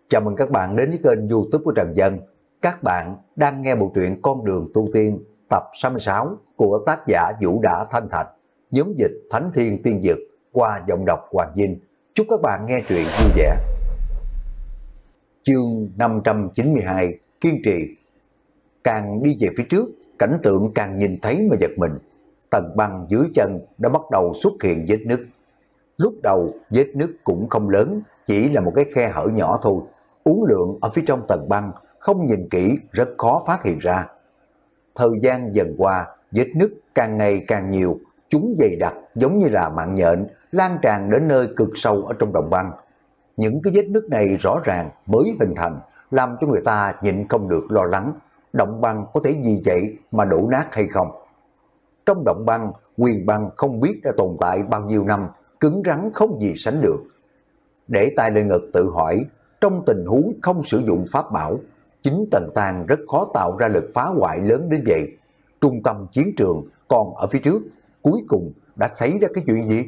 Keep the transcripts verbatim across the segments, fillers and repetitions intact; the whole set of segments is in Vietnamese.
Chào mừng các bạn đến với kênh YouTube của Trần Dân. Các bạn đang nghe bộ truyện Con đường tu tiên tập sáu mươi sáu của tác giả Vũ Đã Thanh Thạch, nhóm dịch Thánh Thiên Tiên Dực qua giọng đọc Hoàng Vinh. Chúc các bạn nghe truyện vui vẻ. Chương năm trăm chín mươi hai, Kiên trì. Càng đi về phía trước, cảnh tượng càng nhìn thấy mà giật mình. Tầng băng dưới chân đã bắt đầu xuất hiện vết nứt. Lúc đầu vết nứt cũng không lớn, chỉ là một cái khe hở nhỏ thôi. Uốn lượn ở phía trong tầng băng, không nhìn kỹ rất khó phát hiện ra. Thời gian dần qua, vết nứt càng ngày càng nhiều, chúng dày đặc giống như là mạng nhện, lan tràn đến nơi cực sâu ở trong đồng băng. Những cái vết nứt này rõ ràng mới hình thành, làm cho người ta nhịn không được lo lắng. Động băng có thể vì vậy mà đổ nát hay không? Trong động băng, huyền băng không biết đã tồn tại bao nhiêu năm, cứng rắn không gì sánh được. Để tay lên ngực tự hỏi, trong tình huống không sử dụng pháp bảo, chính Tần Tàng rất khó tạo ra lực phá hoại lớn đến vậy. Trung tâm chiến trường còn ở phía trước, cuối cùng đã xảy ra cái chuyện gì?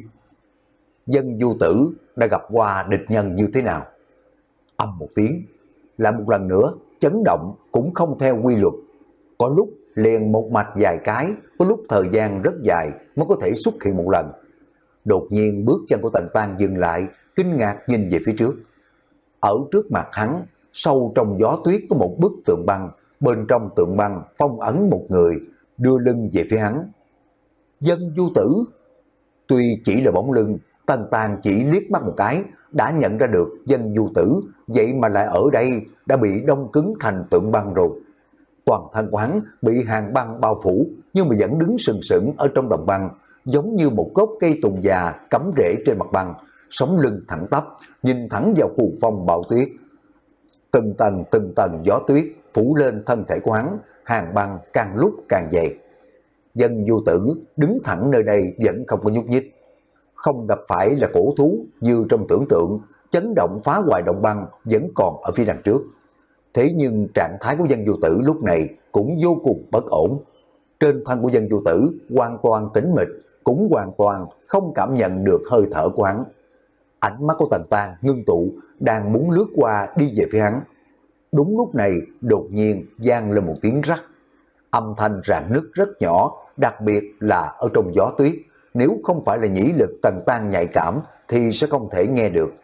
Dân Du Tử đã gặp qua địch nhân như thế nào? Âm một tiếng, lại một lần nữa, chấn động cũng không theo quy luật. Có lúc liền một mạch dài cái, có lúc thời gian rất dài mới có thể xuất hiện một lần. Đột nhiên bước chân của Tần Tàng dừng lại, kinh ngạc nhìn về phía trước. Ở trước mặt hắn, sâu trong gió tuyết có một bức tượng băng, bên trong tượng băng phong ấn một người, đưa lưng về phía hắn. Dân Du Tử. Tuy chỉ là bóng lưng, Tần Tàng chỉ liếc mắt một cái, đã nhận ra được Dân Du Tử, vậy mà lại ở đây đã bị đông cứng thành tượng băng rồi. Toàn thân của hắn bị hàng băng bao phủ, nhưng mà vẫn đứng sừng sững ở trong đồng băng, giống như một gốc cây tùng già cắm rễ trên mặt băng, sống lưng thẳng tắp, nhìn thẳng vào cuồng phong bão tuyết. Từng tầng từng tầng gió tuyết phủ lên thân thể của hắn, hàng băng càng lúc càng dày. Dân Du Tử đứng thẳng nơi đây vẫn không có nhúc nhích. Không gặp phải là cổ thú như trong tưởng tượng, chấn động phá hoại động băng vẫn còn ở phía đằng trước. Thế nhưng trạng thái của Dân Du Tử lúc này cũng vô cùng bất ổn. Trên thân của Dân Du Tử hoàn toàn tĩnh mịch, cũng hoàn toàn không cảm nhận được hơi thở của hắn. Ánh mắt của Tần Tàng ngưng tụ, đang muốn lướt qua đi về phía hắn. Đúng lúc này, đột nhiên vang lên một tiếng rắc. Âm thanh rạn nứt rất nhỏ, đặc biệt là ở trong gió tuyết. Nếu không phải là nhĩ lực Tần Tàng nhạy cảm thì sẽ không thể nghe được.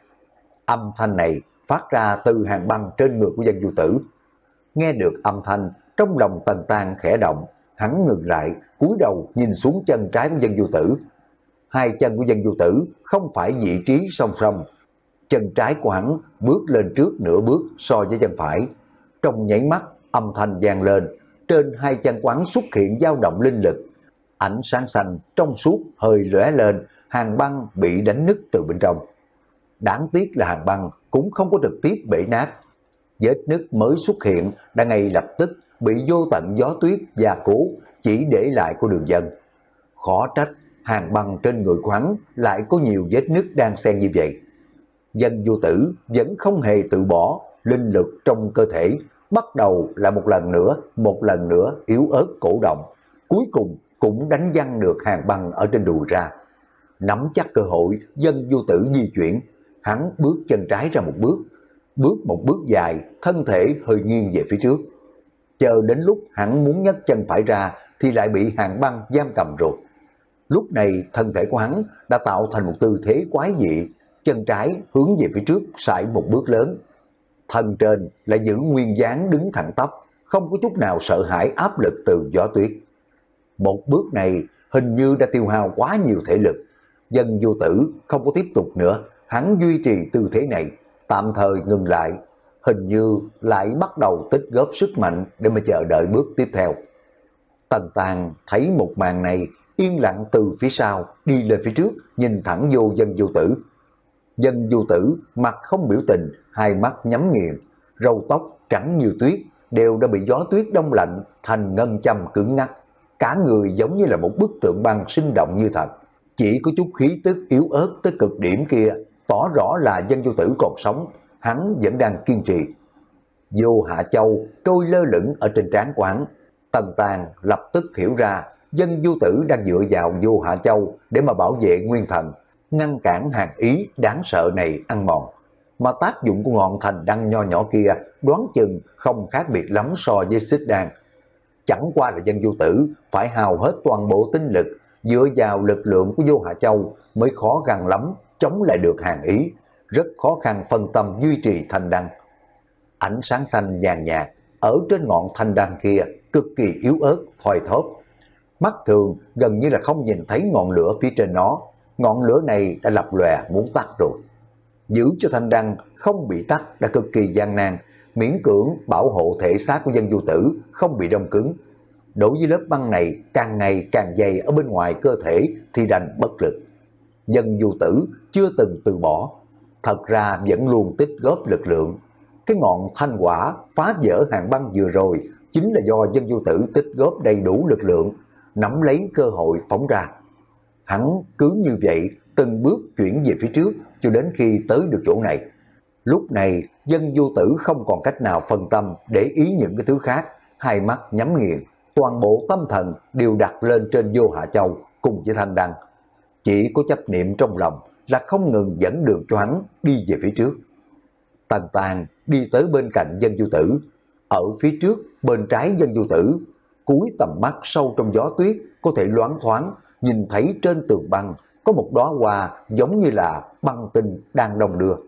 Âm thanh này phát ra từ hàng băng trên người của Dân Du Tử. Nghe được âm thanh, trong lòng Tần Tàng khẽ động, hắn ngừng lại, cúi đầu nhìn xuống chân trái của Dân Du Tử. Hai chân của Dân Du Tử không phải vị trí song song. Chân trái của hắn bước lên trước nửa bước so với chân phải. Trong nháy mắt, âm thanh vang lên, trên hai chân của hắn xuất hiện dao động linh lực. Ánh sáng xanh trong suốt hơi lóe lên, hàng băng bị đánh nứt từ bên trong. Đáng tiếc là hàng băng cũng không có trực tiếp bể nát. Vết nứt mới xuất hiện đã ngay lập tức bị vô tận gió tuyết gia cố, chỉ để lại của đường dân. Khó trách hàng băng trên người của hắn lại có nhiều vết nứt đang xen như vậy. Dân Du Tử vẫn không hề tự bỏ, linh lực trong cơ thể bắt đầu là một lần nữa, một lần nữa yếu ớt cổ động, cuối cùng cũng đánh văng được hàng băng ở trên đùi ra. Nắm chắc cơ hội, Dân Du Tử di chuyển, hắn bước chân trái ra một bước, bước một bước dài, thân thể hơi nghiêng về phía trước. Chờ đến lúc hắn muốn nhấc chân phải ra thì lại bị hàng băng giam cầm rồi. Lúc này thân thể của hắn đã tạo thành một tư thế quái dị, chân trái hướng về phía trước sải một bước lớn. Thân trên lại giữ nguyên dáng đứng thẳng tắp, không có chút nào sợ hãi áp lực từ gió tuyết. Một bước này hình như đã tiêu hao quá nhiều thể lực. Dân Du Tử không có tiếp tục nữa, hắn duy trì tư thế này, tạm thời ngừng lại, hình như lại bắt đầu tích góp sức mạnh để mà chờ đợi bước tiếp theo. Tần Tàng thấy một màn này, yên lặng từ phía sau đi lên phía trước, nhìn thẳng vô Dân Du Tử. Dân Du Tử mặt không biểu tình, hai mắt nhắm nghiền, râu tóc trắng như tuyết đều đã bị gió tuyết đông lạnh thành ngân châm cứng ngắc, cả người giống như là một bức tượng băng sinh động như thật. Chỉ có chút khí tức yếu ớt tới cực điểm kia tỏ rõ là Dân Du Tử còn sống, hắn vẫn đang kiên trì. Vô Hạ Châu trôi lơ lửng ở trên trán của hắn. Tần Tàng lập tức hiểu ra Dân Du Tử đang dựa vào Vô Hạ Châu để mà bảo vệ nguyên thần, ngăn cản hàn ý đáng sợ này ăn mòn. mà tác dụng của ngọn thành đăng nho nhỏ kia đoán chừng không khác biệt lắm so với xích đan. Chẳng qua là Dân Vô Tử phải hao hết toàn bộ tinh lực, dựa vào lực lượng của Vô Hạ Châu mới khó khăn lắm chống lại được Hàn Ý, rất khó khăn phân tâm duy trì thanh đăng. Ánh sáng xanh nhàn nhạt ở trên ngọn thanh đăng kia cực kỳ yếu ớt, thoi thóp. Mắt thường gần như là không nhìn thấy ngọn lửa phía trên nó, ngọn lửa này đã lập lòe muốn tắt rồi. Giữ cho thanh đăng không bị tắt đã cực kỳ gian nan, miễn cưỡng bảo hộ thể xác của Dân Vô Tử không bị đông cứng. Đối với lớp băng này càng ngày càng dày ở bên ngoài cơ thể thì đành bất lực. Dân Vô Tử chưa từng từ bỏ, thật ra vẫn luôn tích góp lực lượng. Cái ngọn thanh quả phá vỡ hàng băng vừa rồi chính là do Dân Vô Tử tích góp đầy đủ lực lượng, nắm lấy cơ hội phóng ra. Hắn cứ như vậy từng bước chuyển về phía trước cho đến khi tới được chỗ này. Lúc này Dân Vô Tử không còn cách nào phân tâm để ý những cái thứ khác, hai mắt nhắm nghiền, toàn bộ tâm thần đều đặt lên trên Vô Hạ Châu cùng với thanh đăng. Chỉ có chấp niệm trong lòng là không ngừng dẫn đường cho hắn đi về phía trước. Tần Tàn đi tới bên cạnh Dân Vô Tử, ở phía trước bên trái Dân Vô Tử, cúi tầm mắt sâu trong gió tuyết có thể loáng thoáng nhìn thấy trên tường băng có một đóa hoa giống như là băng tinh đang đong đưa.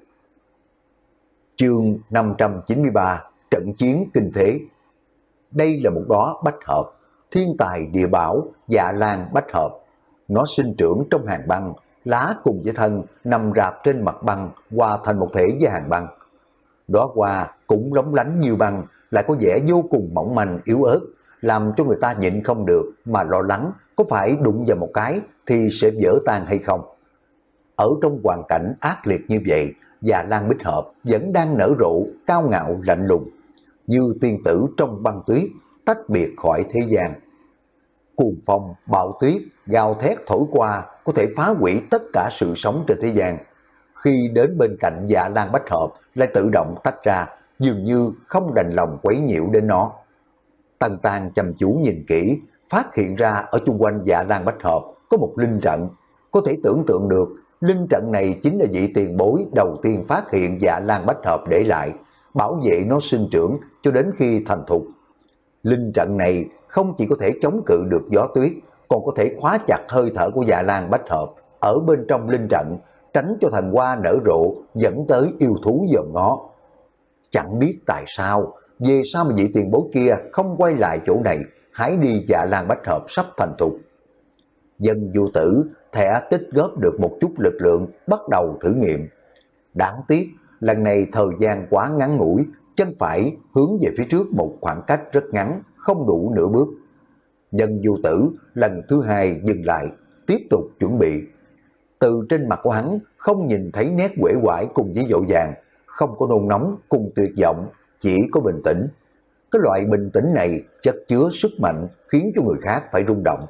Chương năm trăm chín mươi ba, trận chiến kinh thế. Đây là một đóa bách hợp, thiên tài địa bảo Dạ Lan bách hợp. Nó sinh trưởng trong hàng băng, lá cùng với thân nằm rạp trên mặt băng, hòa thành một thể với hàng băng. Đóa hoa cũng lóng lánh như băng, lại có vẻ vô cùng mỏng manh yếu ớt, làm cho người ta nhịn không được mà lo lắng có phải đụng vào một cái thì sẽ vỡ tan hay không. Ở trong hoàn cảnh ác liệt như vậy, Dạ Lan bích hợp vẫn đang nở rộ, cao ngạo lạnh lùng, như tiên tử trong băng tuyết, tách biệt khỏi thế gian. Cuồng phong, bão tuyết, gào thét thổi qua có thể phá hủy tất cả sự sống trên thế gian. Khi đến bên cạnh Dạ Lan bách hợp lại tự động tách ra, dường như không đành lòng quấy nhiễu đến nó. Tần Tàn chăm chú nhìn kỹ, phát hiện ra ở chung quanh Dạ Lan bách hợp có một linh trận. Có thể tưởng tượng được, linh trận này chính là vị tiền bối đầu tiên phát hiện Dạ Lan bách hợp để lại, bảo vệ nó sinh trưởng cho đến khi thành thục. Linh trận này không chỉ có thể chống cự được gió tuyết, còn có thể khóa chặt hơi thở của Dạ Lan bách hợp ở bên trong linh trận, tránh cho thần hoa nở rộ dẫn tới yêu thú dòm ngó. Chẳng biết tại sao, về sao mà vị tiền bối kia không quay lại chỗ này, hái đi Dạ Lan bách hợp sắp thành thục. Dân Vô Tử thẻ tích góp được một chút lực lượng, bắt đầu thử nghiệm. Đáng tiếc, lần này thời gian quá ngắn ngủi, chân phải hướng về phía trước một khoảng cách rất ngắn, không đủ nửa bước. Dân Vô Tử lần thứ hai dừng lại, tiếp tục chuẩn bị. Từ trên mặt của hắn không nhìn thấy nét uể oải cùng với dội vàng, không có nôn nóng cùng tuyệt vọng, chỉ có bình tĩnh. Cái loại bình tĩnh này chất chứa sức mạnh khiến cho người khác phải rung động.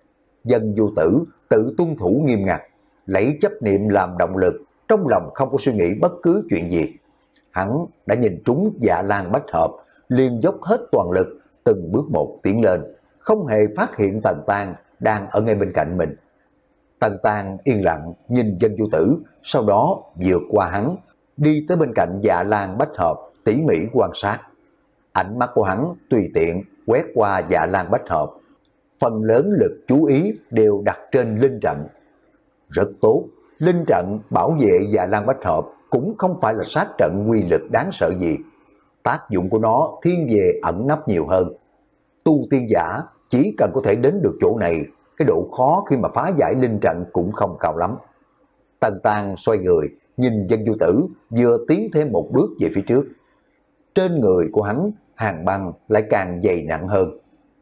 Dân Vô Tử tự tuân thủ nghiêm ngặt, lấy chấp niệm làm động lực, trong lòng không có suy nghĩ bất cứ chuyện gì. Hắn đã nhìn trúng Dạ Lan bách hợp, liền dốc hết toàn lực, từng bước một tiến lên, không hề phát hiện Tần Tàn đang ở ngay bên cạnh mình. Tần Tàn yên lặng nhìn Dân Vô Tử, sau đó vượt qua hắn, đi tới bên cạnh Dạ Lan bách hợp, tỉ mỉ quan sát. Ánh mắt của hắn tùy tiện quét qua Dạ Lan bách hợp, phần lớn lực chú ý đều đặt trên linh trận. Rất tốt, linh trận bảo vệ Dạ Lan bách hợp cũng không phải là sát trận quy lực đáng sợ gì. Tác dụng của nó thiên về ẩn nấp nhiều hơn. Tu tiên giả chỉ cần có thể đến được chỗ này, cái độ khó khi mà phá giải linh trận cũng không cao lắm. Tần Tàn xoay người, nhìn Dân Vô Tử vừa tiến thêm một bước về phía trước. Trên người của hắn, hàng băng lại càng dày nặng hơn.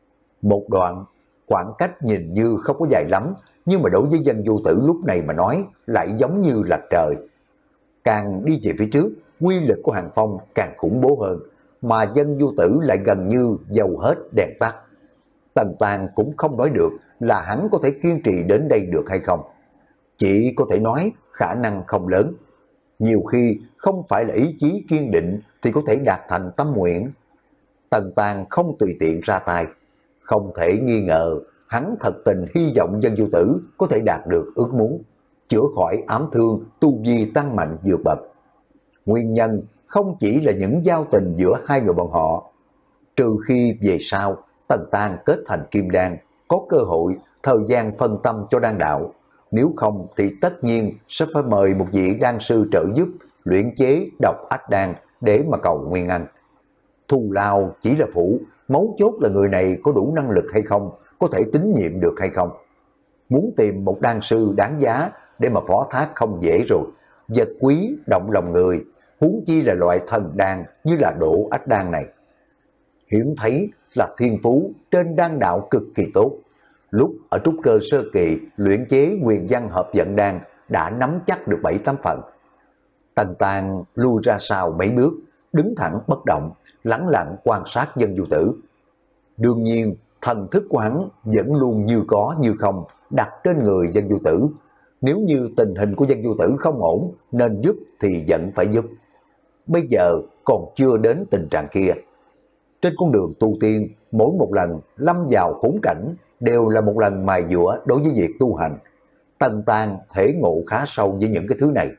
Một đoạn, khoảng cách nhìn như không có dài lắm, nhưng mà đối với Dân Vô Tử lúc này mà nói lại giống như là trời. Càng đi về phía trước, quy lực của hàng phong càng khủng bố hơn, mà Dân Vô Tử lại gần như dầu hết đèn tắt. Tần Tàn cũng không nói được là hắn có thể kiên trì đến đây được hay không. Chỉ có thể nói khả năng không lớn. Nhiều khi không phải là ý chí kiên định thì có thể đạt thành tâm nguyện. Tần Tàn không tùy tiện ra tay. Không thể nghi ngờ, hắn thật tình hy vọng Dân Vô Tử có thể đạt được ước muốn, chữa khỏi ám thương, tu vi tăng mạnh vượt bậc. Nguyên nhân không chỉ là những giao tình giữa hai người bọn họ. Trừ khi về sau Tần Tang kết thành kim đan, có cơ hội thời gian phân tâm cho đan đạo. Nếu không thì tất nhiên sẽ phải mời một vị đan sư trợ giúp luyện chế độc ách đan để mà cầu Nguyên Anh. Thù lao chỉ là phụ, mấu chốt là người này có đủ năng lực hay không, có thể tín nhiệm được hay không. Muốn tìm một đan sư đáng giá để mà phó thác không dễ rồi. Vật quý động lòng người, huống chi là loại thần đan như là độ ách đan này. Hiếm thấy là thiên phú trên đan đạo cực kỳ tốt. Lúc ở trúc cơ sơ kỳ luyện chế quyền văn hợp dẫn đan đã nắm chắc được bảy tám phần. Tần Tang lui ra sau mấy bước, đứng thẳng bất động, lắng lặng quan sát Dân Du Tử. Đương nhiên, thần thức của hắn vẫn luôn như có như không đặt trên người Dân Du Tử. Nếu như tình hình của Dân Du Tử không ổn, nên giúp thì vẫn phải giúp. Bây giờ còn chưa đến tình trạng kia. Trên con đường tu tiên, mỗi một lần lâm vào khốn cảnh đều là một lần mài dũa đối với việc tu hành. Tần Tang thể ngộ khá sâu với những cái thứ này.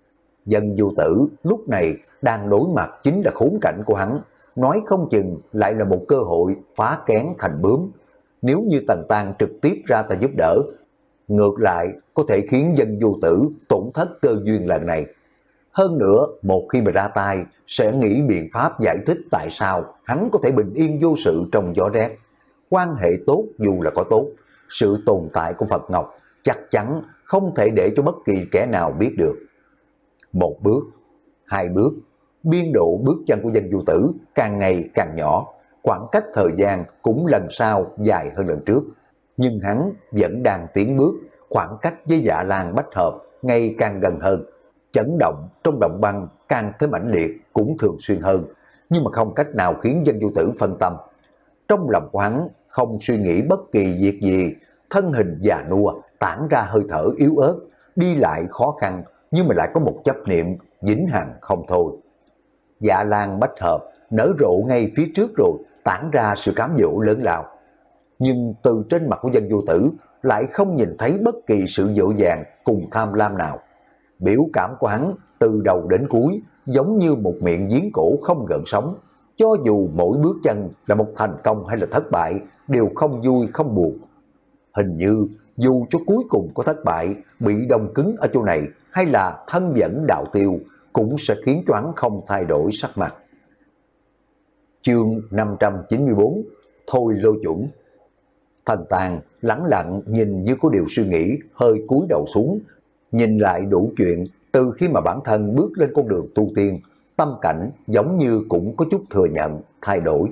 Dân Du Tử lúc này đang đối mặt chính là khốn cảnh của hắn, nói không chừng lại là một cơ hội phá kén thành bướm. Nếu như Tần Tang trực tiếp ra tay giúp đỡ, ngược lại có thể khiến Dân Du Tử tổn thất cơ duyên lần này. Hơn nữa, một khi mà ra tay, sẽ nghĩ biện pháp giải thích tại sao hắn có thể bình yên vô sự trong gió rét. Quan hệ tốt dù là có tốt, sự tồn tại của Phật Ngọc chắc chắn không thể để cho bất kỳ kẻ nào biết được. Một bước, hai bước, biên độ bước chân của Dân Du Tử càng ngày càng nhỏ, khoảng cách thời gian cũng lần sau dài hơn lần trước. Nhưng hắn vẫn đang tiến bước, khoảng cách với Dạ Lan Bách Hợp ngày càng gần hơn. Chấn động trong động băng càng thêm mãnh liệt cũng thường xuyên hơn, nhưng mà không cách nào khiến Dân Du Tử phân tâm. Trong lòng của hắn không suy nghĩ bất kỳ việc gì, thân hình già nua tản ra hơi thở yếu ớt, đi lại khó khăn nhưng mà lại có một chấp niệm vĩnh hằng không thôi. Dạ Lan Bách Hợp nở rộ ngay phía trước rồi, tản ra sự cám dỗ lớn lao. Nhưng từ trên mặt của Dân Du Tử lại không nhìn thấy bất kỳ sự dỗ dàng cùng tham lam nào. Biểu cảm của hắn từ đầu đến cuối giống như một miệng giếng cổ không gợn sóng. Cho dù mỗi bước chân là một thành công hay là thất bại, đều không vui không buồn. Hình như dù cho cuối cùng có thất bại, bị đông cứng ở chỗ này hay là thân dẫn đạo tiêu, cũng sẽ khiến cho hắn không thay đổi sắc mặt. Chương năm trăm chín mươi bốn, Thôi Lô Chuẩn. Thần Tàng lắng lặng nhìn như có điều suy nghĩ, hơi cúi đầu xuống, nhìn lại đủ chuyện từ khi mà bản thân bước lên con đường tu tiên, tâm cảnh giống như cũng có chút thừa nhận, thay đổi.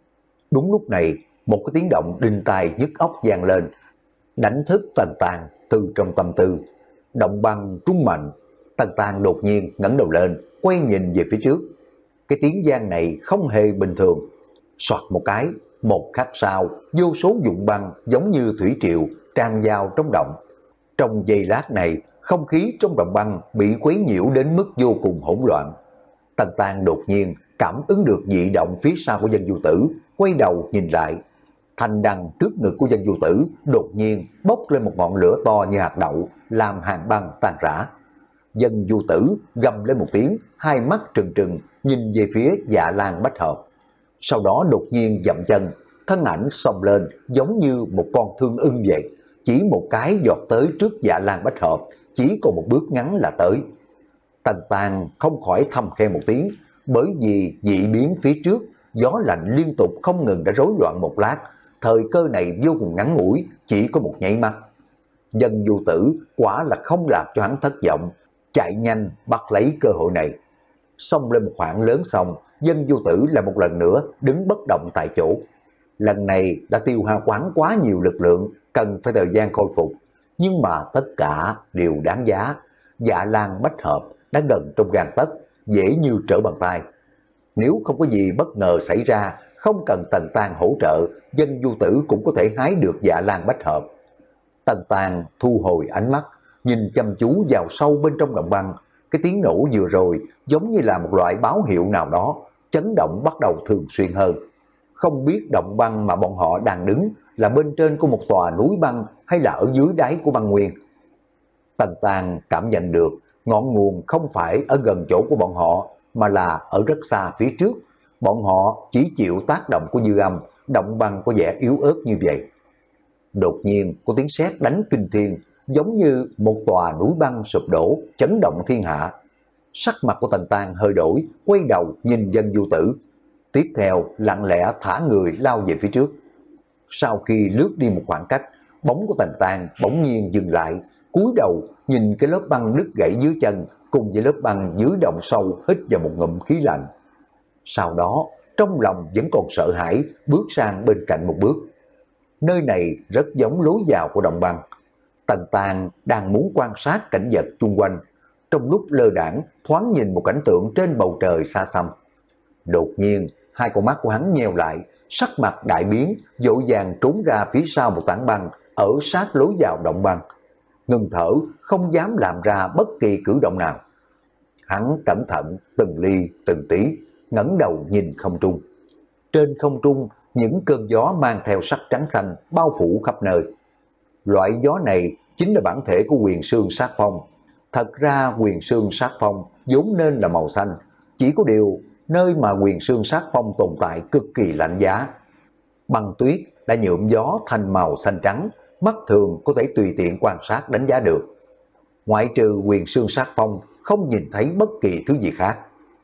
Đúng lúc này, một cái tiếng động đinh tai nhức óc vang lên, đánh thức Tần Tàng từ trong tâm tư. Động băng trung mạnh, Tần Tàng đột nhiên ngẩng đầu lên, quay nhìn về phía trước. Cái tiếng vang này không hề bình thường. Soạt một cái, một khắc sau, vô số dụng băng giống như thủy triều tràn vào trong động. Trong giây lát này, không khí trong động băng bị quấy nhiễu đến mức vô cùng hỗn loạn. Tần Tàng đột nhiên cảm ứng được dị động phía sau của Dân Du Tử, quay đầu nhìn lại. Thanh đằng trước ngực của Dân Du Tử đột nhiên bốc lên một ngọn lửa to như hạt đậu, làm hàng băng tan rã. Dân Du Tử gầm lên một tiếng, hai mắt trừng trừng nhìn về phía Dạ Lan Bách Hợp. Sau đó đột nhiên dậm chân, thân ảnh xông lên giống như một con thương ưng vậy, chỉ một cái giọt tới trước Dạ Lan Bách Hợp, chỉ còn một bước ngắn là tới. Tần Tàng không khỏi thầm khen một tiếng, bởi vì dị biến phía trước, gió lạnh liên tục không ngừng đã rối loạn một lát, thời cơ này vô cùng ngắn ngủi, chỉ có một nháy mắt. Dân Du Tử quả là không làm cho hắn thất vọng, chạy nhanh bắt lấy cơ hội này. Xông lên một khoảng lớn xong, Dân Du Tử là một lần nữa đứng bất động tại chỗ. Lần này đã tiêu hao quán quá nhiều lực lượng, cần phải thời gian khôi phục. Nhưng mà tất cả đều đáng giá. Dạ Lan Bách Hợp đã gần trong gang tấc, dễ như trở bàn tay. Nếu không có gì bất ngờ xảy ra, không cần Tần Tàng hỗ trợ, Dân Du Tử cũng có thể hái được Dạ Lan Bách Hợp. Tần Tàng thu hồi ánh mắt, nhìn chăm chú vào sâu bên trong động băng. Cái tiếng nổ vừa rồi giống như là một loại báo hiệu nào đó, chấn động bắt đầu thường xuyên hơn. Không biết động băng mà bọn họ đang đứng là bên trên của một tòa núi băng hay là ở dưới đáy của băng nguyên. Tần Tàng cảm nhận được ngọn nguồn không phải ở gần chỗ của bọn họ, mà là ở rất xa phía trước. Bọn họ chỉ chịu tác động của dư âm, động băng có vẻ yếu ớt như vậy. Đột nhiên có tiếng sét đánh kinh thiên, giống như một tòa núi băng sụp đổ, chấn động thiên hạ. Sắc mặt của Tần Tang hơi đổi, quay đầu nhìn Dân Du Tử. Tiếp theo lặng lẽ thả người lao về phía trước. Sau khi lướt đi một khoảng cách, bóng của Tần Tang bỗng nhiên dừng lại, cúi đầu nhìn cái lớp băng đứt gãy dưới chân, cùng với lớp băng dưới động sâu hít vào một ngụm khí lạnh. Sau đó, trong lòng vẫn còn sợ hãi, bước sang bên cạnh một bước. Nơi này rất giống lối vào của động băng. Tần Tang đang muốn quan sát cảnh vật chung quanh, trong lúc lơ đãng thoáng nhìn một cảnh tượng trên bầu trời xa xăm. Đột nhiên, hai con mắt của hắn nheo lại, sắc mặt đại biến, vội vàng trốn ra phía sau một tảng băng ở sát lối vào động băng. Ngừng thở, không dám làm ra bất kỳ cử động nào. Hắn cẩn thận từng ly từng tí, ngẩng đầu nhìn không trung. Trên không trung, những cơn gió mang theo sắc trắng xanh bao phủ khắp nơi. Loại gió này chính là bản thể của Huyền Xương Sát Phong. Thật ra Huyền Xương Sát Phong vốn nên là màu xanh, chỉ có điều nơi mà Huyền Xương Sát Phong tồn tại cực kỳ lạnh giá. Băng tuyết đã nhuộm gió thành màu xanh trắng, mắt thường có thể tùy tiện quan sát đánh giá được. Ngoại trừ Huyền Xương Sát Phong, không nhìn thấy bất kỳ thứ gì khác.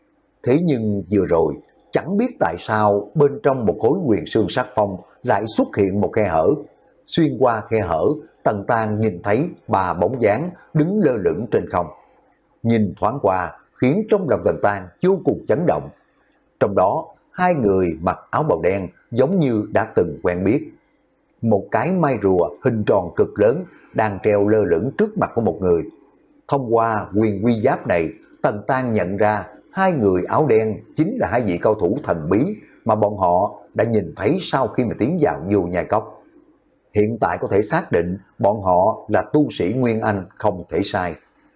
Thế nhưng vừa rồi, chẳng biết tại sao bên trong một khối Huyền Xương Sát Phong lại xuất hiện một khe hở. Xuyên qua khe hở, Tần Tang nhìn thấy ba bóng dáng đứng lơ lửng trên không. Nhìn thoáng qua khiến trong lòng Tần Tang vô cùng chấn động. Trong đó, hai người mặc áo bào đen giống như đã từng quen biết. Một cái mai rùa hình tròn cực lớn đang treo lơ lửng trước mặt của một người. Thông qua huyền quy giáp này, Tần Tang nhận ra hai người áo đen chính là hai vị cao thủ thần bí mà bọn họ đã nhìn thấy sau khi mà tiến vào vô nhai cốc. Hiện tại có thể xác định bọn họ là tu sĩ Nguyên Anh không thể sai.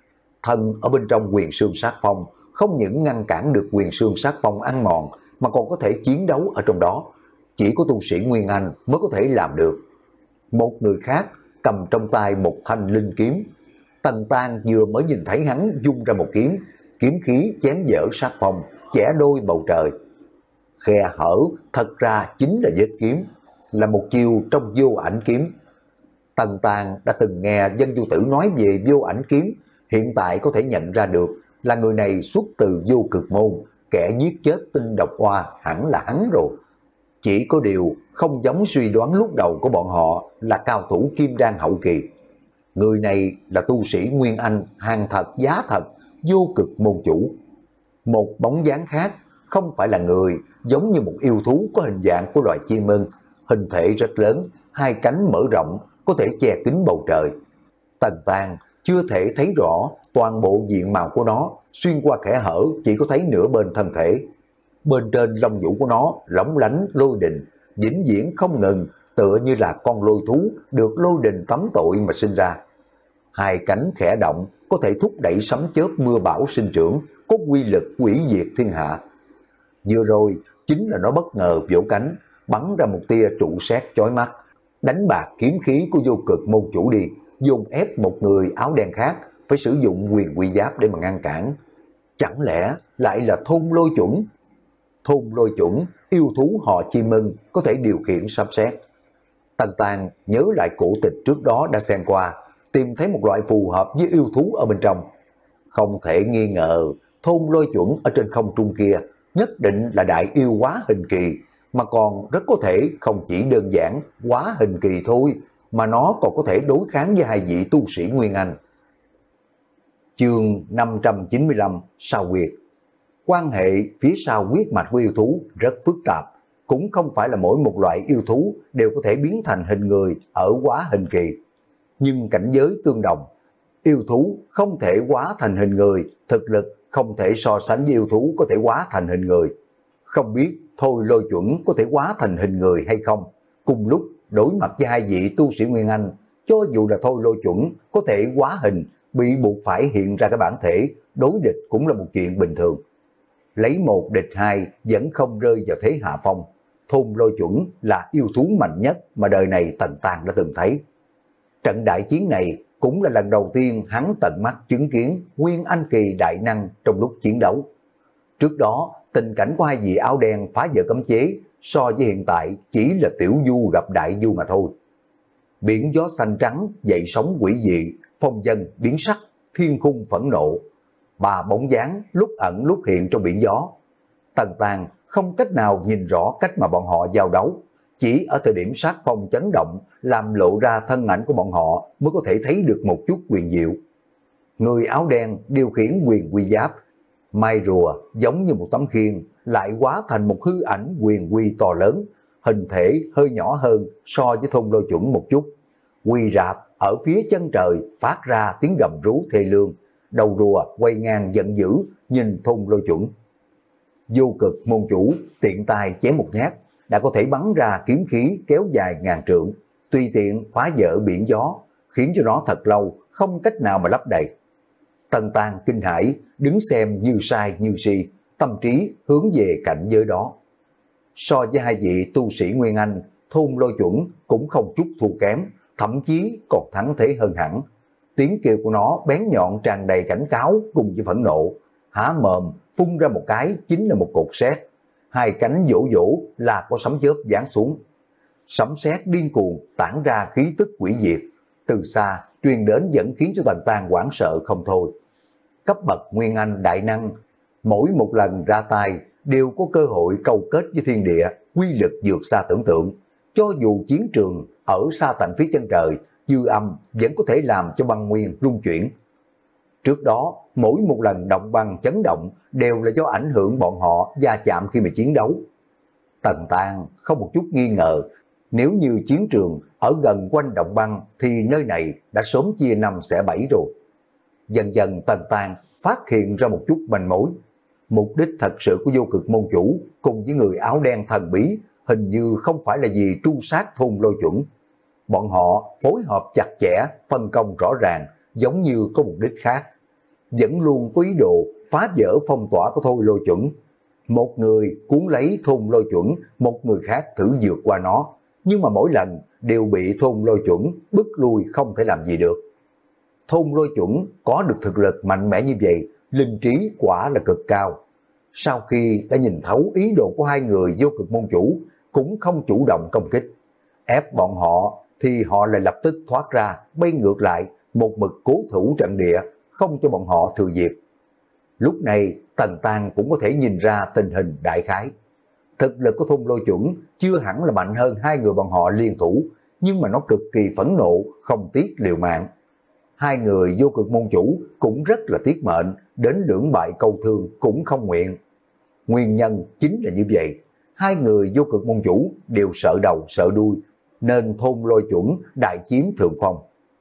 Thần ở bên trong Huyền Xương Sát Phong không những ngăn cản được Huyền Xương Sát Phong ăn mòn mà còn có thể chiến đấu ở trong đó. Chỉ có tu sĩ Nguyên Anh mới có thể làm được. Một người khác cầm trong tay một thanh linh kiếm. Tần Tang vừa mới nhìn thấy hắn dung ra một kiếm, kiếm khí chém dở sát phong, chẻ đôi bầu trời. Khe hở thật ra chính là vết kiếm, là một chiêu trong vô ảnh kiếm. Tần Tang đã từng nghe Dân Du Tử nói về vô ảnh kiếm, hiện tại có thể nhận ra được là người này xuất từ Vô Cực Môn, kẻ giết chết Tinh Độc Hoa hẳn là hắn rồi. Chỉ có điều không giống suy đoán lúc đầu của bọn họ là cao thủ kim đan hậu kỳ. Người này là tu sĩ Nguyên Anh, hàng thật giá thật, Vô Cực Môn chủ. Một bóng dáng khác không phải là người, giống như một yêu thú có hình dạng của loài chim ưng, hình thể rất lớn, hai cánh mở rộng, có thể che kín bầu trời. Tần Tang chưa thể thấy rõ toàn bộ diện mạo của nó, xuyên qua kẽ hở chỉ có thấy nửa bên thân thể. Bên trên lông vũ của nó lóng lánh lôi đình, vĩnh viễn không ngừng, tựa như là con lôi thú được lôi đình tắm tội mà sinh ra. Hai cánh khẽ động có thể thúc đẩy sấm chớp mưa bão sinh trưởng, có quy lực hủy diệt thiên hạ. Vừa rồi chính là nó bất ngờ vỗ cánh, bắn ra một tia trụ sét chói mắt, đánh bạc kiếm khí của Vô Cực Môn chủ đi, dùng ép một người áo đen khác phải sử dụng huyền quy giáp để mà ngăn cản. Chẳng lẽ lại là Thôn Lôi Chuẩn? Thôn Lôi Chuẩn, yêu thú họ chim ưng, có thể điều khiển sấm sét. Tần Tang nhớ lại cổ tịch trước đó đã xem qua, tìm thấy một loại phù hợp với yêu thú ở bên trong. Không thể nghi ngờ, Thôn Lôi Chuẩn ở trên không trung kia nhất định là đại yêu hóa hình kỳ, mà còn rất có thể không chỉ đơn giản hóa hình kỳ thôi, mà nó còn có thể đối kháng với hai vị tu sĩ Nguyên Anh. Chương năm trăm chín mươi lăm Sao Huyệt. Quan hệ phía sau huyết mạch của yêu thú rất phức tạp, cũng không phải là mỗi một loại yêu thú đều có thể biến thành hình người ở hóa hình kỳ. Nhưng cảnh giới tương đồng, yêu thú không thể hóa thành hình người, thực lực không thể so sánh với yêu thú có thể hóa thành hình người. Không biết Thôi Lôi Chuẩn có thể hóa thành hình người hay không, cùng lúc đối mặt với hai vị tu sĩ Nguyên Anh, cho dù là Thôi Lôi Chuẩn có thể hóa hình, bị buộc phải hiện ra cái bản thể, đối địch cũng là một chuyện bình thường. Lấy một địch hai vẫn không rơi vào thế hạ phong. Thôn Lôi Chuẩn là yêu thú mạnh nhất mà đời này Tần Tang đã từng thấy. Trận đại chiến này cũng là lần đầu tiên hắn tận mắt chứng kiến Nguyên Anh kỳ đại năng trong lúc chiến đấu. Trước đó, tình cảnh của hai vị áo đen phá vỡ cấm chế so với hiện tại chỉ là tiểu du gặp đại du mà thôi. Biển gió xanh trắng dậy sóng quỷ dị, phong dân biến sắc, thiên khung phẫn nộ. Ba bóng dáng lúc ẩn lúc hiện trong biển gió. Tần Tàng không cách nào nhìn rõ cách mà bọn họ giao đấu, chỉ ở thời điểm sát phong chấn động làm lộ ra thân ảnh của bọn họ mới có thể thấy được một chút quyền diệu. Người áo đen điều khiển quyền quy giáp, mai rùa giống như một tấm khiên, lại hóa thành một hư ảnh quyền quy to lớn, hình thể hơi nhỏ hơn so với Thôn Lôi Chuẩn một chút. Quy rạp ở phía chân trời phát ra tiếng gầm rú thê lương, đầu rùa quay ngang giận dữ nhìn Thôn Lôi Chuẩn. Vô Cực môn chủ tiện tay chém một nhát, đã có thể bắn ra kiếm khí kéo dài ngàn trượng, tùy tiện phá vỡ biển gió, khiến cho nó thật lâu không cách nào mà lấp đầy. Tần Tàng kinh hãi, đứng xem như sai như si, tâm trí hướng về cảnh giới đó. So với hai vị tu sĩ Nguyên Anh, Thôn Lôi Chuẩn cũng không chút thua kém, thậm chí còn thắng thế hơn hẳn. Tiếng kêu của nó bén nhọn tràn đầy cảnh cáo cùng với phẫn nộ, há mồm phun ra một cái chính là một cột sét, hai cánh vỗ vỗ là có sấm chớp giáng xuống. Sấm sét điên cuồng tản ra khí tức quỷ diệt, từ xa truyền đến vẫn khiến cho Tần Tàng hoảng sợ không thôi. Cấp bậc Nguyên Anh đại năng, mỗi một lần ra tay đều có cơ hội câu kết với thiên địa, quy lực vượt xa tưởng tượng. Cho dù chiến trường ở xa tận phía chân trời, dư âm vẫn có thể làm cho băng nguyên rung chuyển. Trước đó, mỗi một lần động băng chấn động đều là do ảnh hưởng bọn họ va chạm khi mà chiến đấu. Tần Tàng không một chút nghi ngờ, nếu như chiến trường ở gần quanh động băng thì nơi này đã sớm chia năm xẻ bảy rồi. Dần dần Tần Tàng phát hiện ra một chút manh mối. Mục đích thật sự của Vô Cực môn chủ cùng với người áo đen thần bí hình như không phải là gì tru sát Thôn Lôi Chuẩn. Bọn họ phối hợp chặt chẽ, phân công rõ ràng, giống như có mục đích khác. Vẫn luôn có ý đồ phá vỡ phong tỏa của Thôn Lôi Chuẩn. Một người cuốn lấy Thôn Lôi Chuẩn, một người khác thử vượt qua nó, nhưng mà mỗi lần đều bị Thôn Lôi Chuẩn bức lui không thể làm gì được. Thôn Lôi Chuẩn có được thực lực mạnh mẽ như vậy, linh trí quả là cực cao. Sau khi đã nhìn thấu ý đồ của hai người Vô Cực môn chủ, cũng không chủ động công kích. Ép bọn họ thì họ lại lập tức thoát ra, bay ngược lại, một mực cố thủ trận địa, không cho bọn họ thừa dịp. Lúc này Tần Tàng cũng có thể nhìn ra tình hình đại khái. Thực lực của Thôn Lôi Chuẩn chưa hẳn là mạnh hơn hai người bọn họ liên thủ, nhưng mà nó cực kỳ phẫn nộ, không tiếc liều mạng. Hai người Vô Cực môn chủ cũng rất là tiếc mệnh, đến lưỡng bại câu thương cũng không nguyện. Nguyên nhân chính là như vậy, hai người Vô Cực môn chủ đều sợ đầu sợ đuôi, nên Thôn Lôi Chuẩn đại chiếm thượng phong.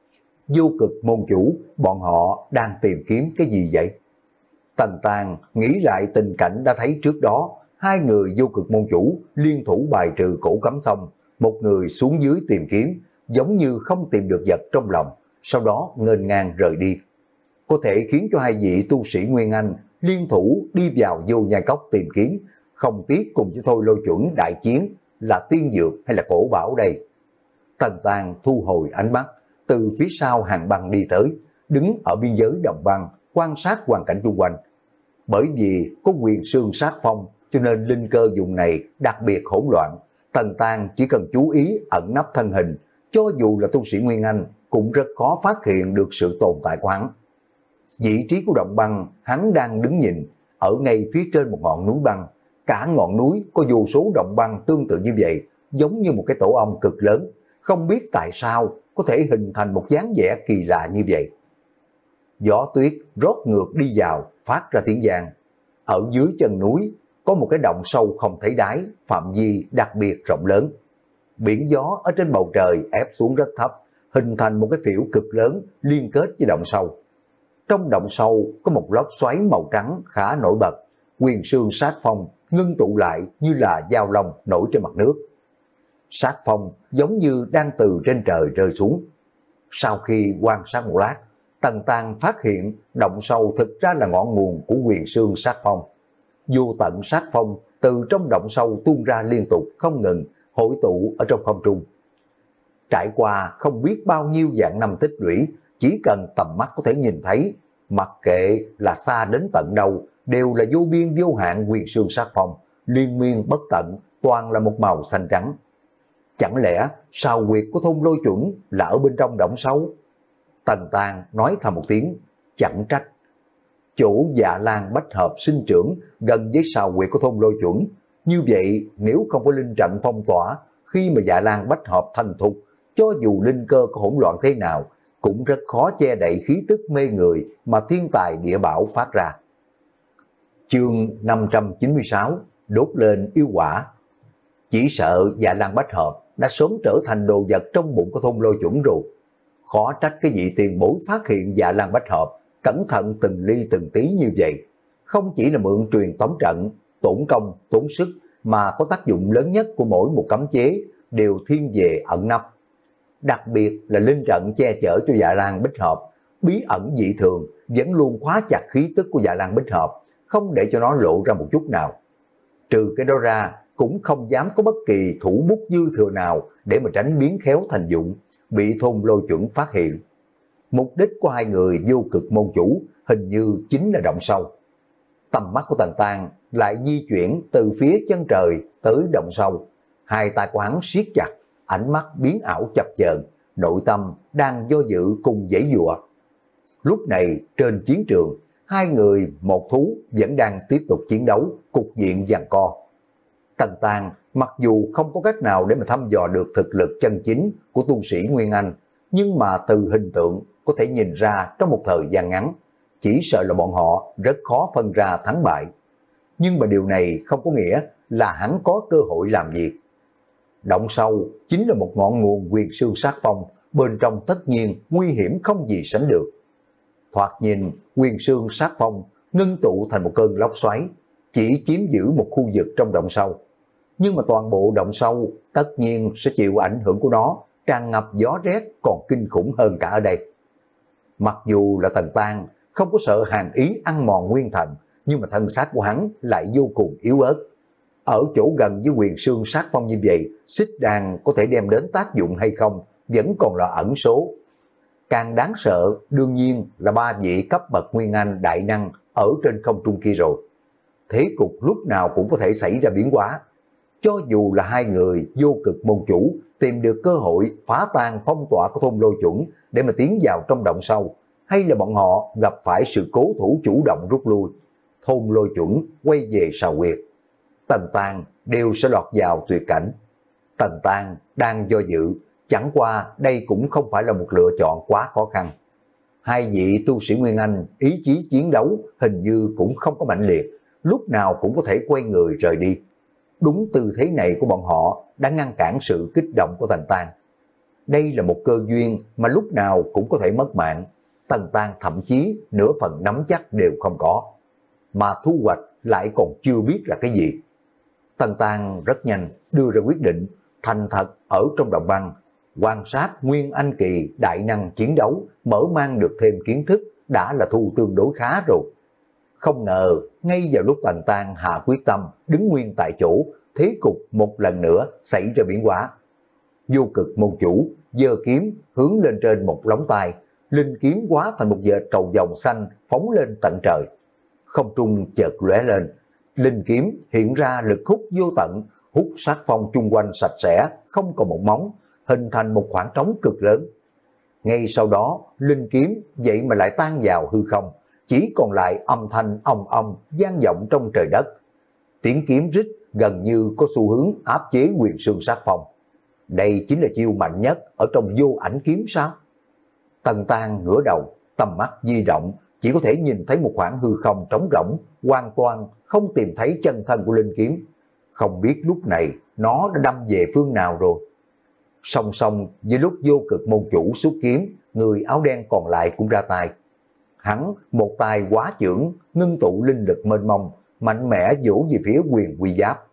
Vô Cực môn chủ, bọn họ đang tìm kiếm cái gì vậy? Tần Tàng nghĩ lại tình cảnh đã thấy trước đó, hai người Vô Cực môn chủ liên thủ bài trừ cổ cấm xong, một người xuống dưới tìm kiếm, giống như không tìm được vật trong lòng, sau đó nghênh ngang rời đi. Có thể khiến cho hai vị tu sĩ Nguyên Anh liên thủ đi vào Vô Nhai Cốc tìm kiếm, không tiếc cùng với Thôi Lôi Chuẩn đại chiến, là tiên dược hay là cổ bảo đây? Tần Tàng thu hồi ánh mắt, từ phía sau hàng băng đi tới, đứng ở biên giới đồng băng, quan sát hoàn cảnh xung quanh. Bởi vì có quyền xương sát phong, cho nên linh cơ vùng này đặc biệt hỗn loạn. Tần Tàng chỉ cần chú ý ẩn nấp thân hình, cho dù là tu sĩ Nguyên Anh cũng rất khó phát hiện được sự tồn tại của hắn. Vị trí của động băng, hắn đang đứng nhìn, ở ngay phía trên một ngọn núi băng. Cả ngọn núi có vô số động băng tương tự như vậy, giống như một cái tổ ong cực lớn. Không biết tại sao có thể hình thành một dáng vẻ kỳ lạ như vậy. Gió tuyết rót ngược đi vào, phát ra tiếng vang. Ở dưới chân núi có một cái động sâu không thấy đáy, phạm vi đặc biệt rộng lớn. Biển gió ở trên bầu trời ép xuống rất thấp, hình thành một cái phễu cực lớn liên kết với động sâu. Trong động sâu có một lốc xoáy màu trắng khá nổi bật, quyền xương sát phong ngưng tụ lại như là dao long nổi trên mặt nước. Sát phong giống như đang từ trên trời rơi xuống. Sau khi quan sát một lát, Tần Tàng phát hiện động sâu thực ra là ngọn nguồn của quyền xương sát phong. Vô tận sát phong từ trong động sâu tuôn ra liên tục không ngừng, hội tụ ở trong không trung. Trải qua không biết bao nhiêu vạn năm tích lũy, chỉ cần tầm mắt có thể nhìn thấy, mặc kệ là xa đến tận đâu, đều là vô biên vô hạn huyền sương sát phong, liên miên bất tận, toàn là một màu xanh trắng. Chẳng lẽ sao huyệt của thôn Lôi Chuẩn là ở bên trong động sâu? Tần Tàng nói thầm một tiếng, chẳng trách. Chỗ Dạ Lan Bách Hợp sinh trưởng gần với sao huyệt của thôn Lôi Chuẩn, như vậy nếu không có linh trận phong tỏa, khi mà Dạ Lan Bách Hợp thành thục, cho dù linh cơ có hỗn loạn thế nào, cũng rất khó che đậy khí tức mê người mà thiên tài địa bảo phát ra. Chương năm trăm chín mươi sáu, đốt lên yêu quả. Chỉ sợ Dạ Lan Bách Hợp đã sớm trở thành đồ vật trong bụng của thôn Lôi Chuẩn rồi. Khó trách cái vị tiền bối phát hiện Dạ Lan Bách Hợp cẩn thận từng ly từng tí như vậy. Không chỉ là mượn truyền tống trận, tổn công, tốn sức, mà có tác dụng lớn nhất của mỗi một cấm chế đều thiên về ẩn nấp. Đặc biệt là linh trận che chở cho Dạ Lan Bích Hợp, bí ẩn dị thường, vẫn luôn khóa chặt khí tức của Dạ Lan Bích Hợp, không để cho nó lộ ra một chút nào. Trừ cái đó ra, cũng không dám có bất kỳ thủ bút dư thừa nào để mà tránh biến khéo thành dụng, bị thôn Lôi Chuẩn phát hiện. Mục đích của hai người vô cực môn chủ hình như chính là động sâu. Tầm mắt của Tần Tàng lại di chuyển từ phía chân trời tới động sâu. Hai tay của hắn siết chặt, ánh mắt biến ảo chập chờn, nội tâm đang do dự cùng giãy giụa. Lúc này trên chiến trường, hai người một thú vẫn đang tiếp tục chiến đấu, cục diện giằng co. Tần Tàng mặc dù không có cách nào để mà thăm dò được thực lực chân chính của tu sĩ Nguyên Anh, nhưng mà từ hình tượng có thể nhìn ra trong một thời gian ngắn, chỉ sợ là bọn họ rất khó phân ra thắng bại. Nhưng mà điều này không có nghĩa là hắn có cơ hội làm việc. Động sâu chính là một ngọn nguồn huyền sương sát phong, bên trong tất nhiên nguy hiểm không gì sánh được. Thoạt nhìn huyền sương sát phong ngưng tụ thành một cơn lốc xoáy, chỉ chiếm giữ một khu vực trong động sâu. Nhưng mà toàn bộ động sâu tất nhiên sẽ chịu ảnh hưởng của nó, tràn ngập gió rét còn kinh khủng hơn cả ở đây. Mặc dù là Tần Tàng không có sợ hàn ý ăn mòn nguyên thần, nhưng mà thân xác của hắn lại vô cùng yếu ớt. Ở chỗ gần với huyền sương sát phong như vậy, xích đàn có thể đem đến tác dụng hay không vẫn còn là ẩn số. Càng đáng sợ đương nhiên là ba vị cấp bậc Nguyên Anh đại năng ở trên không trung kia rồi. Thế cục lúc nào cũng có thể xảy ra biến hóa. Cho dù là hai người vô cực môn chủ tìm được cơ hội phá tan phong tỏa của thôn Lôi Chuẩn để mà tiến vào trong động sâu, hay là bọn họ gặp phải sự cố thủ chủ động rút lui, thôn Lôi Chuẩn quay về sào huyệt, Tần Tàng đều sẽ lọt vào tuyệt cảnh. Tần Tàng đang do dự, chẳng qua đây cũng không phải là một lựa chọn quá khó khăn. Hai vị tu sĩ Nguyên Anh ý chí chiến đấu hình như cũng không có mạnh liệt, lúc nào cũng có thể quay người rời đi. Đúng tư thế này của bọn họ đã ngăn cản sự kích động của Tần Tàng. Đây là một cơ duyên mà lúc nào cũng có thể mất mạng. Tần Tàng thậm chí nửa phần nắm chắc đều không có, mà thu hoạch lại còn chưa biết là cái gì. Tần Tàng rất nhanh đưa ra quyết định, thành thật ở trong đồng băng, quan sát Nguyên Anh kỳ đại năng chiến đấu, mở mang được thêm kiến thức đã là thu tương đối khá rồi. Không ngờ, ngay vào lúc Tần Tàng hạ quyết tâm, đứng nguyên tại chỗ, thế cục một lần nữa xảy ra biến hóa. Vô cực môn chủ, giơ kiếm, hướng lên trên một lóng tay, linh kiếm hóa thành một vệt cầu vồng xanh, phóng lên tận trời. Không trung chợt lóe lên, linh kiếm hiện ra lực hút vô tận, hút sát phong chung quanh sạch sẽ, không còn một móng, hình thành một khoảng trống cực lớn. Ngay sau đó, linh kiếm vậy mà lại tan vào hư không, chỉ còn lại âm thanh ong ong vang vọng trong trời đất. Tiếng kiếm rít gần như có xu hướng áp chế huyền sương sát phong. Đây chính là chiêu mạnh nhất ở trong vô ảnh kiếm sao? Tần Tàng ngửa đầu, tầm mắt di động, chỉ có thể nhìn thấy một khoảng hư không trống rỗng, hoàn toàn không tìm thấy chân thân của linh kiếm. Không biết lúc này nó đã đâm về phương nào rồi. Song song với lúc vô cực môn chủ xuất kiếm, người áo đen còn lại cũng ra tay. Hắn một tay quá chưởng, ngưng tụ linh lực mênh mông, mạnh mẽ vỗ về phía Huyền Quy Giáp.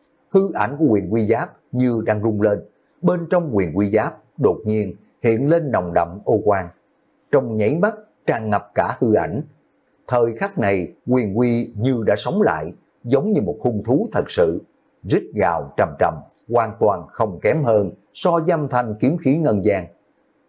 Hư ảnh của Huyền Quy Giáp như đang rung lên, bên trong Huyền Quy Giáp đột nhiên hiện lên nồng đậm ô quang, trong nháy mắt tràn ngập cả hư ảnh. Thời khắc này Huyền Quy như đã sống lại, giống như một hung thú thật sự, rít gào trầm trầm, hoàn toàn không kém hơn so với âm thanh kiếm khí ngân vang.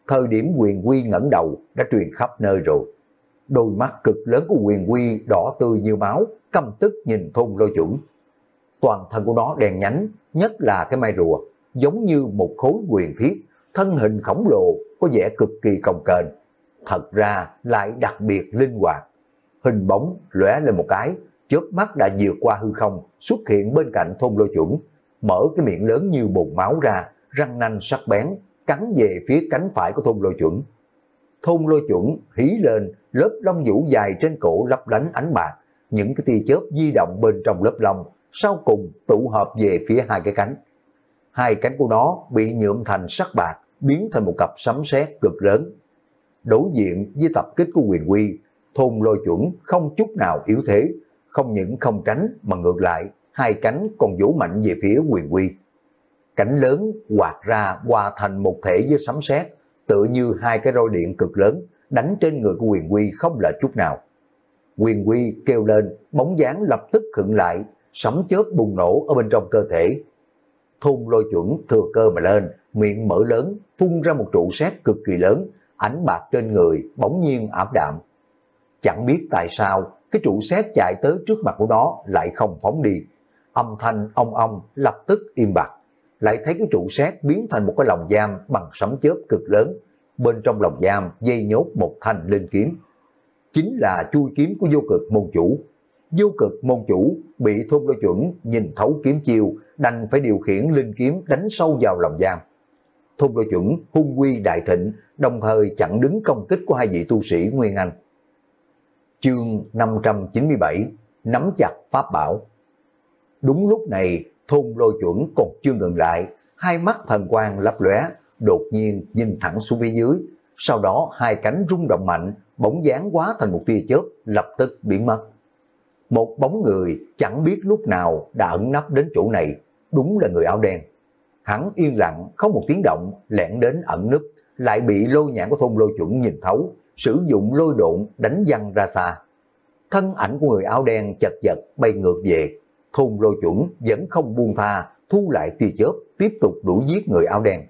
thời điểm Quyền Quy ngẩng đầu đã truyền khắp nơi rồi. Đôi mắt cực lớn của Quyền Quy đỏ tươi như máu, căm tức nhìn Thôn Lôi Chuẩn. Toàn thân của nó đen nhánh, nhất là cái mai rùa, giống như một khối huyền thiết, thân hình khổng lồ, có vẻ cực kỳ cồng kềnh. Thật ra lại đặc biệt linh hoạt. Hình bóng lóe lên một cái, chớp mắt đã vượt qua hư không, xuất hiện bên cạnh Thôn Lôi Chuẩn, mở cái miệng lớn như bồn máu ra, răng nanh sắc bén, cắn về phía cánh phải của Thôn Lôi Chuẩn. Thôn Lôi Chuẩn hí lên, lớp lông vũ dài trên cổ lấp lánh ánh bạc, những cái tia chớp di động bên trong lớp lông, sau cùng tụ hợp về phía hai cái cánh. Hai cánh của nó bị nhuộm thành sắc bạc, biến thành một cặp sấm sét cực lớn. Đối diện với tập kích của Quyền Quy, Thôn Lôi Chuẩn không chút nào yếu thế, không những không tránh mà ngược lại, hai cánh còn vỗ mạnh về phía Quyền Quy. Cánh lớn quạt ra hòa thành một thể với sấm sét, tựa như hai cái roi điện cực lớn đánh trên người của Quyền Quy không lệch chút nào. Quyền Quy kêu lên, bóng dáng lập tức khựng lại, sấm chớp bùng nổ ở bên trong cơ thể. Thôn Lôi Chuẩn thừa cơ mà lên, miệng mở lớn, phun ra một trụ sét cực kỳ lớn, ánh bạc trên người bỗng nhiên ảm đạm. Chẳng biết tại sao cái trụ sét chạy tới trước mặt của nó lại không phóng đi. Âm thanh ong ong lập tức im bặt, lại thấy cái trụ sét biến thành một cái lồng giam bằng sấm chớp cực lớn. Bên trong lồng giam dây nhốt một thanh linh kiếm, chính là chui kiếm của Vô Cực môn chủ. Vô Cực môn chủ bị Thôn Lôi Chuẩn nhìn thấu kiếm chiêu, đành phải điều khiển linh kiếm đánh sâu vào lồng giam. Thôn Lôi Chuẩn hung quy đại thịnh, đồng thời chặn đứng công kích của hai vị tu sĩ Nguyên Anh. Chương năm trăm chín mươi bảy, nắm chặt pháp bảo. Đúng lúc này, Thôn Lôi Chuẩn còn chưa ngừng lại, hai mắt thần quang lấp lóe, đột nhiên nhìn thẳng xuống phía dưới, sau đó hai cánh rung động mạnh, bóng dáng hóa thành một tia chớp, lập tức biến mất. Một bóng người chẳng biết lúc nào đã ẩn nấp đến chỗ này, đúng là người áo đen. Hắn yên lặng, không một tiếng động, lẻn đến ẩn núp, lại bị lôi nhãn của Thôn Lôi Chuẩn nhìn thấu, sử dụng lôi độn đánh văng ra xa. Thân ảnh của người áo đen chật vật bay ngược về, Thôn Lôi Chuẩn vẫn không buông tha, thu lại tia chớp, tiếp tục đuổi giết người áo đen.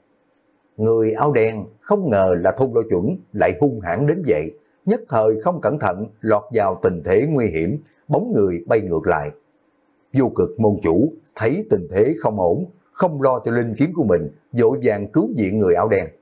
Người áo đen không ngờ là Thôn Lôi Chuẩn lại hung hãn đến vậy, nhất thời không cẩn thận lọt vào tình thế nguy hiểm, bóng người bay ngược lại. Vô Cực môn chủ thấy tình thế không ổn, không lo cho linh kiếm của mình, vội vàng cứu viện người áo đen.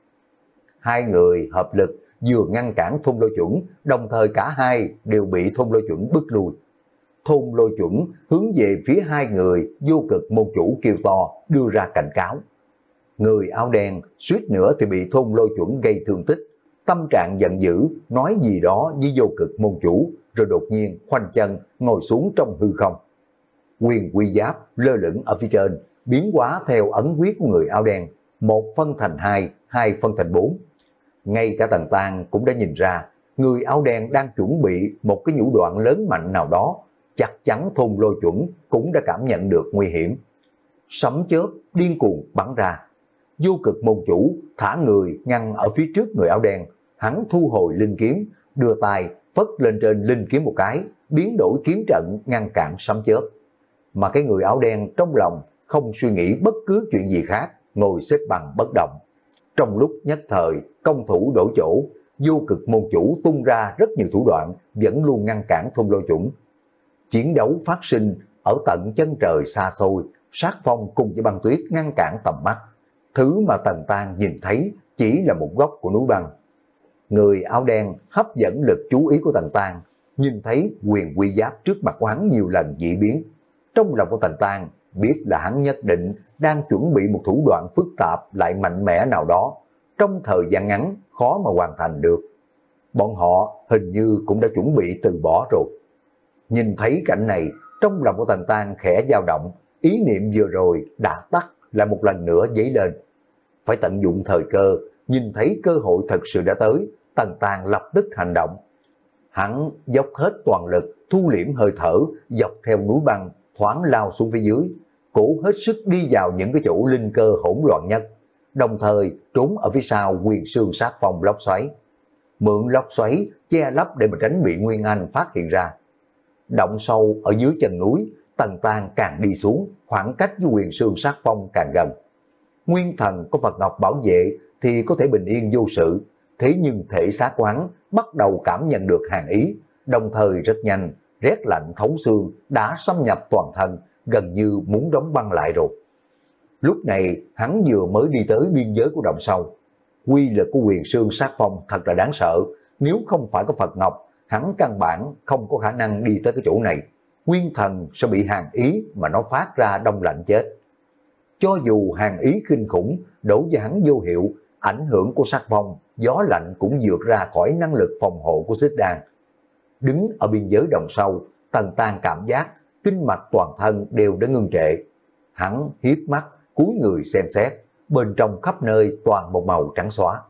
Hai người hợp lực vừa ngăn cản Thôn Lôi Chuẩn, đồng thời cả hai đều bị Thôn Lôi Chuẩn bức lui. Thôn Lôi Chuẩn hướng về phía hai người Vô Cực môn chủ kêu to, đưa ra cảnh cáo. Người áo đen suýt nữa thì bị Thôn Lôi Chuẩn gây thương tích, tâm trạng giận dữ, nói gì đó với Vô Cực môn chủ, rồi đột nhiên khoanh chân ngồi xuống trong hư không. Quyền quy giáp lơ lửng ở phía trên, biến hóa theo ấn quyết của người áo đen, một phân thành hai, hai phân thành bốn. Ngay cả Tần Tang cũng đã nhìn ra, người áo đen đang chuẩn bị một cái nhũ đoạn lớn mạnh nào đó, chắc chắn Thôn Lôi Chuẩn cũng đã cảm nhận được nguy hiểm. Sấm chớp điên cuồng bắn ra, Vô Cực môn chủ thả người ngăn ở phía trước người áo đen, hắn thu hồi linh kiếm, đưa tay phất lên trên linh kiếm một cái, biến đổi kiếm trận ngăn cản sấm chớp. Mà cái người áo đen trong lòng không suy nghĩ bất cứ chuyện gì khác, ngồi xếp bằng bất động. Trong lúc nhất thời công thủ đổi chỗ, Vô Cực môn chủ tung ra rất nhiều thủ đoạn, vẫn luôn ngăn cản Thôn Lôi Chuẩn. Chiến đấu phát sinh ở tận chân trời xa xôi, sát phong cùng với băng tuyết ngăn cản tầm mắt. Thứ mà Tần Tang nhìn thấy chỉ là một góc của núi băng. Người áo đen hấp dẫn lực chú ý của Tần Tang, nhìn thấy quyền quy giáp trước mặt của hắn nhiều lần dị biến. Trong lòng của Tần Tang biết là hắn nhất định đang chuẩn bị một thủ đoạn phức tạp lại mạnh mẽ nào đó, trong thời gian ngắn khó mà hoàn thành được. Bọn họ hình như cũng đã chuẩn bị từ bỏ rồi. Nhìn thấy cảnh này, trong lòng của Tần Tang khẽ dao động, ý niệm vừa rồi đã tắt lại một lần nữa dấy lên. Phải tận dụng thời cơ, nhìn thấy cơ hội thật sự đã tới, Tần Tang lập tức hành động. Hắn dốc hết toàn lực, thu liễm hơi thở, dọc theo núi băng, thoáng lao xuống phía dưới, cố hết sức đi vào những cái chỗ linh cơ hỗn loạn nhất, đồng thời trốn ở phía sau Quyền Xương Sát Phong lốc xoáy. Mượn lốc xoáy che lấp để mà tránh bị Nguyên Anh phát hiện ra. Động sâu ở dưới chân núi, Tần Tang càng đi xuống, khoảng cách với Quyền Xương Sát Phong càng gần. Nguyên thần có Phật Ngọc bảo vệ, thì có thể bình yên vô sự, thế nhưng thể xác của hắn bắt đầu cảm nhận được hàn ý, đồng thời rất nhanh, rét lạnh thấu xương đã xâm nhập toàn thân, gần như muốn đóng băng lại rồi. Lúc này hắn vừa mới đi tới biên giới của động sâu. Quy lực của Huyền Xương Sát Phong thật là đáng sợ, nếu không phải có Phật Ngọc, hắn căn bản không có khả năng đi tới cái chỗ này. Nguyên thần sẽ bị hàn ý mà nó phát ra đông lạnh chết. Cho dù hàn ý kinh khủng, đổ với hắn vô hiệu, ảnh hưởng của sát phong, gió lạnh cũng vượt ra khỏi năng lực phòng hộ của Xích Đan. Đứng ở biên giới đồng sâu, Tần Tang cảm giác kinh mạch toàn thân đều đã ngưng trệ. Hắn hiếp mắt, cúi người xem xét, bên trong khắp nơi toàn một màu trắng xóa.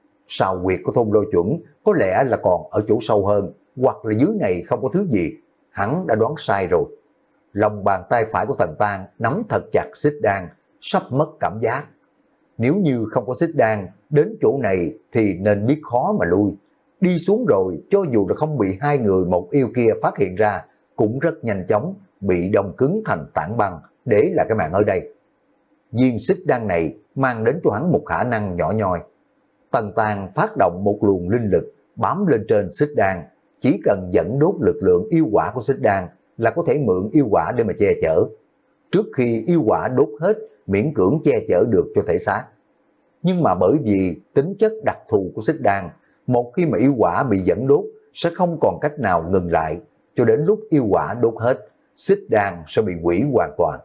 Sao huyệt của Thôn Lôi Chuẩn có lẽ là còn ở chỗ sâu hơn, hoặc là dưới này không có thứ gì. Hắn đã đoán sai rồi. Lòng bàn tay phải của Tần Tang nắm thật chặt Xích Đan, sắp mất cảm giác. Nếu như không có Xích Đan, đến chỗ này thì nên biết khó mà lui. Đi xuống rồi, cho dù là không bị hai người một yêu kia phát hiện ra, cũng rất nhanh chóng bị đông cứng thành tảng băng, để lại cái mạng ở đây. Viên Xích Đan này mang đến cho hắn một khả năng nhỏ nhoi. Tần Tang phát động một luồng linh lực bám lên trên Xích Đan, chỉ cần dẫn đốt lực lượng yêu quả của Xích Đan là có thể mượn yêu quả để mà che chở. Trước khi yêu quả đốt hết, miễn cưỡng che chở được cho thể xác. Nhưng mà bởi vì tính chất đặc thù của Xích Đan, một khi mà yêu quả bị dẫn đốt sẽ không còn cách nào ngừng lại, cho đến lúc yêu quả đốt hết, Xích Đan sẽ bị hủy hoàn toàn.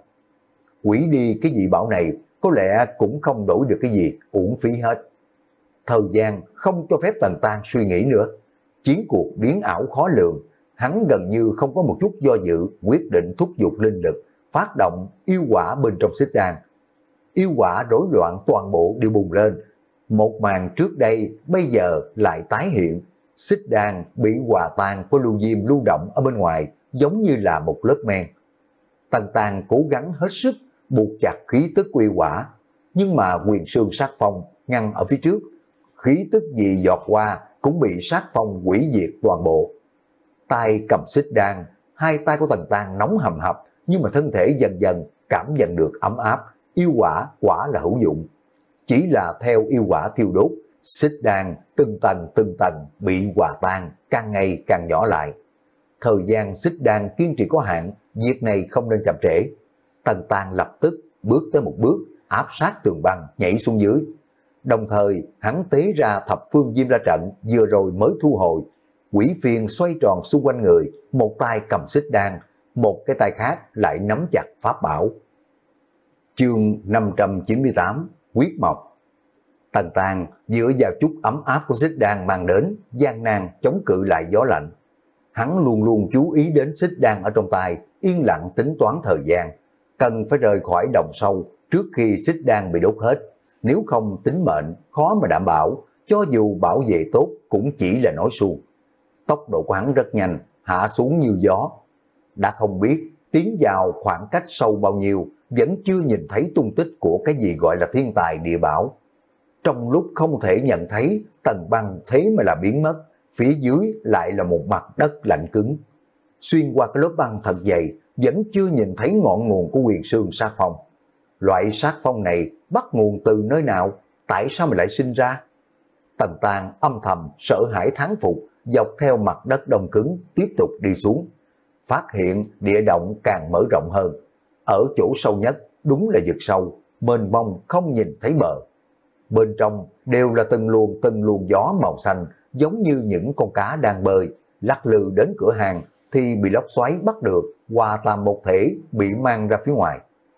Hủy đi cái dị bảo này có lẽ cũng không đổi được cái gì, uổng phí hết. Thời gian không cho phép Tần Tang suy nghĩ nữa. Chiến cuộc biến ảo khó lường, hắn gần như không có một chút do dự, quyết định thúc giục linh lực, phát động yêu quả bên trong Xích Đan. Yêu quả rối loạn toàn bộ đều bùng lên. Một màn trước đây bây giờ lại tái hiện. Xích Đan bị hòa tan của lưu diêm lưu động ở bên ngoài, giống như là một lớp men. Tần Tang cố gắng hết sức buộc chặt khí tức của yêu quả, nhưng mà Huyền Xương Sát Phong ngăn ở phía trước, khí tức gì giọt qua cũng bị sát phong hủy diệt toàn bộ. Tay cầm Xích Đan, hai tay của Tần Tang nóng hầm hập, nhưng mà thân thể dần dần cảm nhận được ấm áp, yêu quả quả là hữu dụng. Chỉ là theo yêu quả thiêu đốt, Xích Đan từng tầng từng tầng bị hòa tan, càng ngày càng nhỏ lại. Thời gian Xích Đan kiên trì có hạn, việc này không nên chậm trễ. Tần Tang lập tức bước tới một bước, áp sát tường băng, nhảy xuống dưới. Đồng thời hắn tế ra thập phương diêm ra trận vừa rồi mới thu hồi. Quỷ phiền xoay tròn xung quanh người, một tay cầm Xích Đan, một cái tay khác lại nắm chặt pháp bảo. Chương năm trăm chín mươi tám, Quyết Mộc. Tần Tang dựa vào chút ấm áp của Xích Đan mang đến, gian nan chống cự lại gió lạnh. Hắn luôn luôn chú ý đến Xích Đan ở trong tay, yên lặng tính toán thời gian, cần phải rời khỏi đồng sâu trước khi Xích Đan bị đốt hết. Nếu không tính mệnh khó mà đảm bảo, cho dù bảo vệ tốt cũng chỉ là nói suông. Tốc độ của hắn rất nhanh, hạ xuống như gió. Đã không biết tiến vào khoảng cách sâu bao nhiêu, vẫn chưa nhìn thấy tung tích của cái gì gọi là thiên tài địa bảo. Trong lúc không thể nhận thấy, tầng băng thế mà là biến mất, phía dưới lại là một mặt đất lạnh cứng. Xuyên qua cái lớp băng thật dày, vẫn chưa nhìn thấy ngọn nguồn của Huyền Xương Sát Phong. Loại sát phong này bắt nguồn từ nơi nào, tại sao mà lại sinh ra? Tần Tang âm thầm sợ hãi thán phục, dọc theo mặt đất đông cứng tiếp tục đi xuống. Phát hiện địa động càng mở rộng hơn. Ở chỗ sâu nhất đúng là vực sâu, mênh mông không nhìn thấy bờ. Bên trong đều là từng luồng từng luồng gió màu xanh, giống như những con cá đang bơi, lắc lư đến cửa hàng thì bị lốc xoáy bắt được, hòa làm một thể bị mang ra phía ngoài.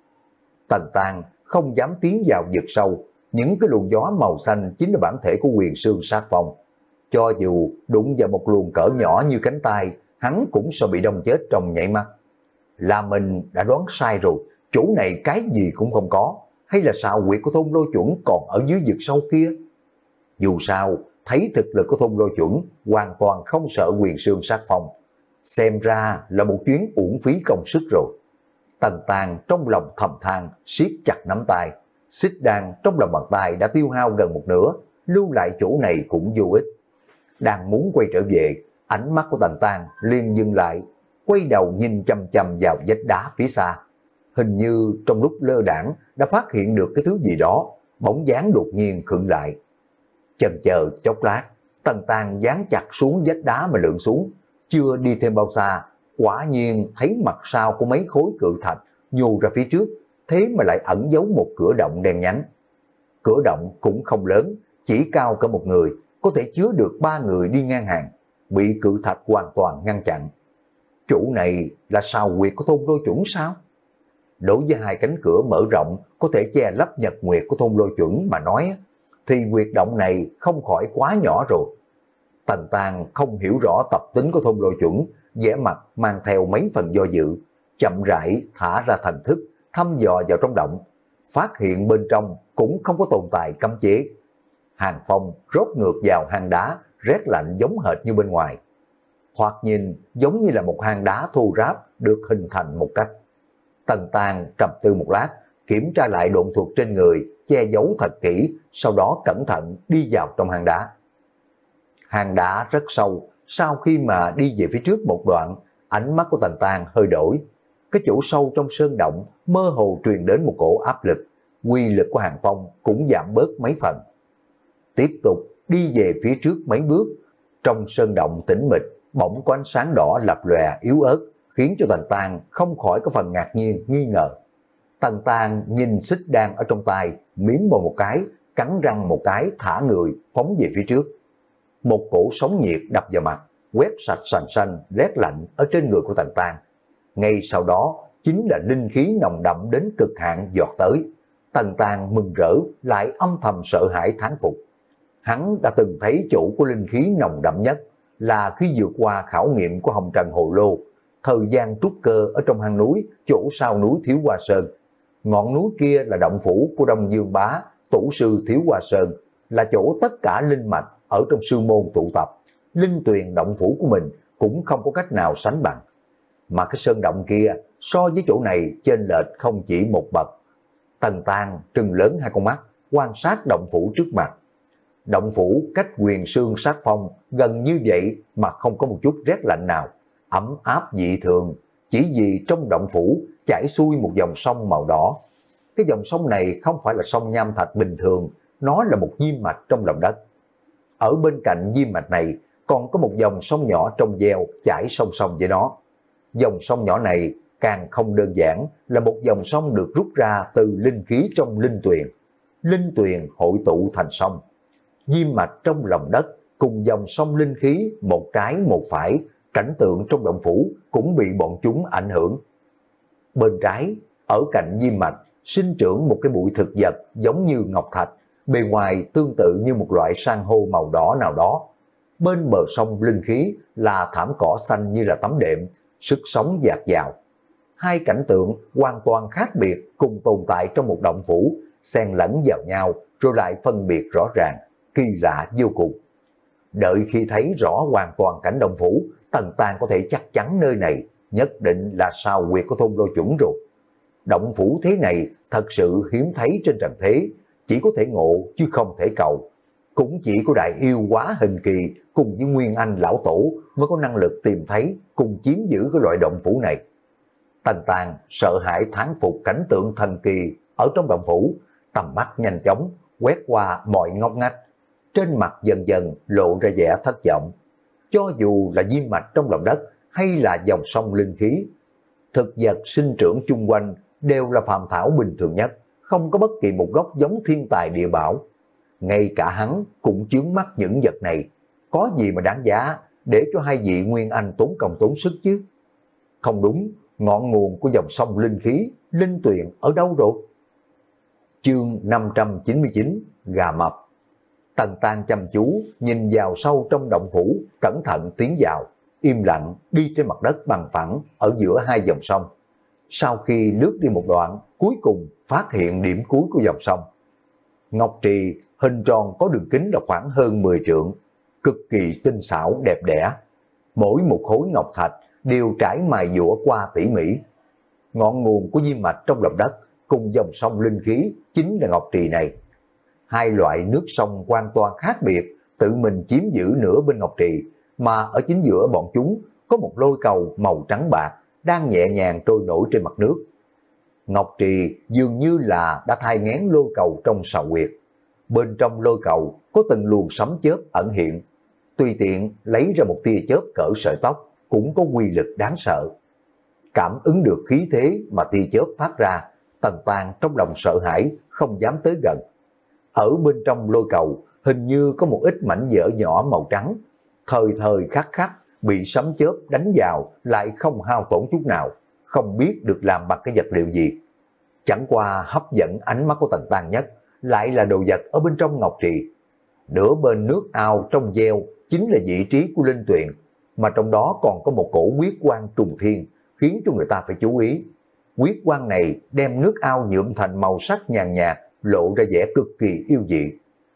Tần Tang không dám tiến vào vực sâu, những cái luồng gió màu xanh chính là bản thể của Huyền Xương Sát Phong. Cho dù đụng vào một luồng cỡ nhỏ như cánh tay, hắn cũng sẽ bị đông chết trong nhảy mắt. Là mình đã đoán sai rồi, chỗ này cái gì cũng không có, hay là xào huyệt của Thôn Lôi Chuẩn còn ở dưới vực sâu kia? Dù sao, thấy thực lực của Thôn Lôi Chuẩn hoàn toàn không sợ Huyền Xương Sát Phong. Xem ra là một chuyến uổng phí công sức rồi. Tần Tang trong lòng thầm than, siết chặt nắm tay. Xích Đan trong lòng bàn tay đã tiêu hao gần một nửa, lưu lại chỗ này cũng vô ích. Đang muốn quay trở về, ánh mắt của Tần Tang liền dừng lại, quay đầu nhìn chăm chăm vào vách đá phía xa. Hình như trong lúc lơ đãng đã phát hiện được cái thứ gì đó, bóng dáng đột nhiên khựng lại. Chần chờ chốc lát, Tần Tang dán chặt xuống vách đá mà lượn xuống, chưa đi thêm bao xa, quả nhiên thấy mặt sau của mấy khối cự thạch nhô ra phía trước, thế mà lại ẩn giấu một cửa động đen nhánh. Cửa động cũng không lớn, chỉ cao cả một người, có thể chứa được ba người đi ngang hàng, bị cự thạch hoàn toàn ngăn chặn. Chủ này là sao huyệt của thôn Lôi Chuẩn sao? Đối với hai cánh cửa mở rộng có thể che lấp nhật nguyệt của thôn Lôi Chuẩn mà nói, thì huyệt động này không khỏi quá nhỏ rồi. Tần Tang không hiểu rõ tập tính của thôn Lôi Chuẩn, vẻ mặt mang theo mấy phần do dự, chậm rãi thả ra thần thức, thăm dò vào trong động, phát hiện bên trong cũng không có tồn tại cấm chế. Hàng phong rốt ngược vào hang đá, rét lạnh giống hệt như bên ngoài. Thoạt nhìn giống như là một hang đá thô ráp được hình thành một cách. Tần Tang trầm tư một lát, kiểm tra lại độn thuật trên người, che giấu thật kỹ, sau đó cẩn thận đi vào trong hang đá. Hang đá rất sâu, sau khi mà đi về phía trước một đoạn, ánh mắt của Tần Tang hơi đổi. Cái chỗ sâu trong sơn động mơ hồ truyền đến một cổ áp lực, quy lực của hàng phong cũng giảm bớt mấy phần. Tiếp tục đi về phía trước mấy bước, trong sơn động tĩnh mịch, bỗng có ánh sáng đỏ lập lòe yếu ớt, khiến cho Tần Tang không khỏi có phần ngạc nhiên, nghi ngờ. Tần Tang nhìn xích đan ở trong tay, miếm môi một cái, cắn răng một cái, thả người, phóng về phía trước. Một cổ sóng nhiệt đập vào mặt, quét sạch sành xanh, rét lạnh ở trên người của Tần Tang. Ngay sau đó, chính là linh khí nồng đậm đến cực hạn giọt tới. Tần Tang mừng rỡ, lại âm thầm sợ hãi thán phục. Hắn đã từng thấy chỗ của linh khí nồng đậm nhất là khi vượt qua khảo nghiệm của Hồng Trần Hồ Lô, thời gian trúc cơ ở trong hang núi, chỗ sau núi Thiếu Hoa Sơn. Ngọn núi kia là động phủ của Đông Dương Bá, tổ sư Thiếu Hoa Sơn, là chỗ tất cả linh mạch ở trong sư môn tụ tập. Linh tuyền động phủ của mình cũng không có cách nào sánh bằng. Mà cái sơn động kia so với chỗ này chênh lệch không chỉ một bậc. Tần Tang trừng lớn hai con mắt, quan sát động phủ trước mặt. Động phủ cách Huyền Sương Sát Phong gần như vậy mà không có một chút rét lạnh nào, ấm áp dị thường, chỉ vì trong động phủ chảy xuôi một dòng sông màu đỏ. Cái dòng sông này không phải là sông nham thạch bình thường, nó là một diêm mạch trong lòng đất. Ở bên cạnh diêm mạch này còn có một dòng sông nhỏ trong veo chảy song song với nó. Dòng sông nhỏ này càng không đơn giản, là một dòng sông được rút ra từ linh khí trong linh tuyền. Linh tuyền hội tụ thành sông. Diêm mạch trong lòng đất cùng dòng sông linh khí một trái một phải, cảnh tượng trong động phủ cũng bị bọn chúng ảnh hưởng. Bên trái, ở cạnh diêm mạch, sinh trưởng một cái bụi thực vật giống như ngọc thạch, bề ngoài tương tự như một loại san hô màu đỏ nào đó. Bên bờ sông linh khí là thảm cỏ xanh như là tấm đệm, sức sống dạt dào. Hai cảnh tượng hoàn toàn khác biệt cùng tồn tại trong một động phủ, xen lẫn vào nhau rồi lại phân biệt rõ ràng, kỳ lạ vô cùng. Đợi khi thấy rõ hoàn toàn cảnh động phủ, Tần Tang có thể chắc chắn nơi này nhất định là sao huyệt của thôn Lôi Chuẩn rồi. Động phủ thế này thật sự hiếm thấy trên trần thế, chỉ có thể ngộ chứ không thể cầu. Cũng chỉ có đại yêu quá hình kỳ cùng với Nguyên Anh lão tổ mới có năng lực tìm thấy cùng chiếm giữ cái loại động phủ này. Tần Tang sợ hãi thán phục cảnh tượng thần kỳ ở trong động phủ, tầm mắt nhanh chóng quét qua mọi ngóc ngách, trên mặt dần dần lộ ra vẻ thất vọng. Cho dù là diêm mạch trong lòng đất hay là dòng sông linh khí, thực vật sinh trưởng chung quanh đều là phàm thảo bình thường nhất, không có bất kỳ một gốc giống thiên tài địa bảo. Ngay cả hắn cũng chướng mắt những vật này, có gì mà đáng giá để cho hai vị Nguyên Anh tốn công tốn sức chứ? Không đúng, ngọn nguồn của dòng sông linh khí, linh tuyền ở đâu rồi? Chương năm trăm chín mươi chín, gà mập. Tần Tang chăm chú nhìn vào sâu trong động phủ, cẩn thận tiến vào, im lặng đi trên mặt đất bằng phẳng ở giữa hai dòng sông. Sau khi lướt đi một đoạn, cuối cùng phát hiện điểm cuối của dòng sông. Ngọc trì hình tròn có đường kính là khoảng hơn mười trượng, cực kỳ tinh xảo đẹp đẽ. Mỗi một khối ngọc thạch đều trải mài dũa qua tỉ mỉ. Ngọn nguồn của diêm mạch trong lòng đất cùng dòng sông linh khí chính là ngọc trì này. Hai loại nước sông hoàn toàn khác biệt, tự mình chiếm giữ nửa bên ngọc trì, mà ở chính giữa bọn chúng có một lôi cầu màu trắng bạc đang nhẹ nhàng trôi nổi trên mặt nước. Ngọc Trì dường như là đã thai nghén lôi cầu trong sào huyệt. Bên trong lôi cầu có từng luồng sấm chớp ẩn hiện. Tùy tiện lấy ra một tia chớp cỡ sợi tóc cũng có quy lực đáng sợ. Cảm ứng được khí thế mà tia chớp phát ra, Tần Tàng trong lòng sợ hãi, không dám tới gần. Ở bên trong lôi cầu hình như có một ít mảnh vỡ nhỏ màu trắng, thời thời khắc khắc bị sấm chớp đánh vào lại không hao tổn chút nào, không biết được làm bằng cái vật liệu gì. Chẳng qua hấp dẫn ánh mắt của Tần Tàng nhất lại là đồ vật ở bên trong ngọc trì. Nửa bên nước ao trong gieo chính là vị trí của linh tuyền, mà trong đó còn có một cổ huyết quang trùng thiên, khiến cho người ta phải chú ý. Huyết quang này đem nước ao nhuộm thành màu sắc nhàn nhạt, lộ ra vẻ cực kỳ yêu dị.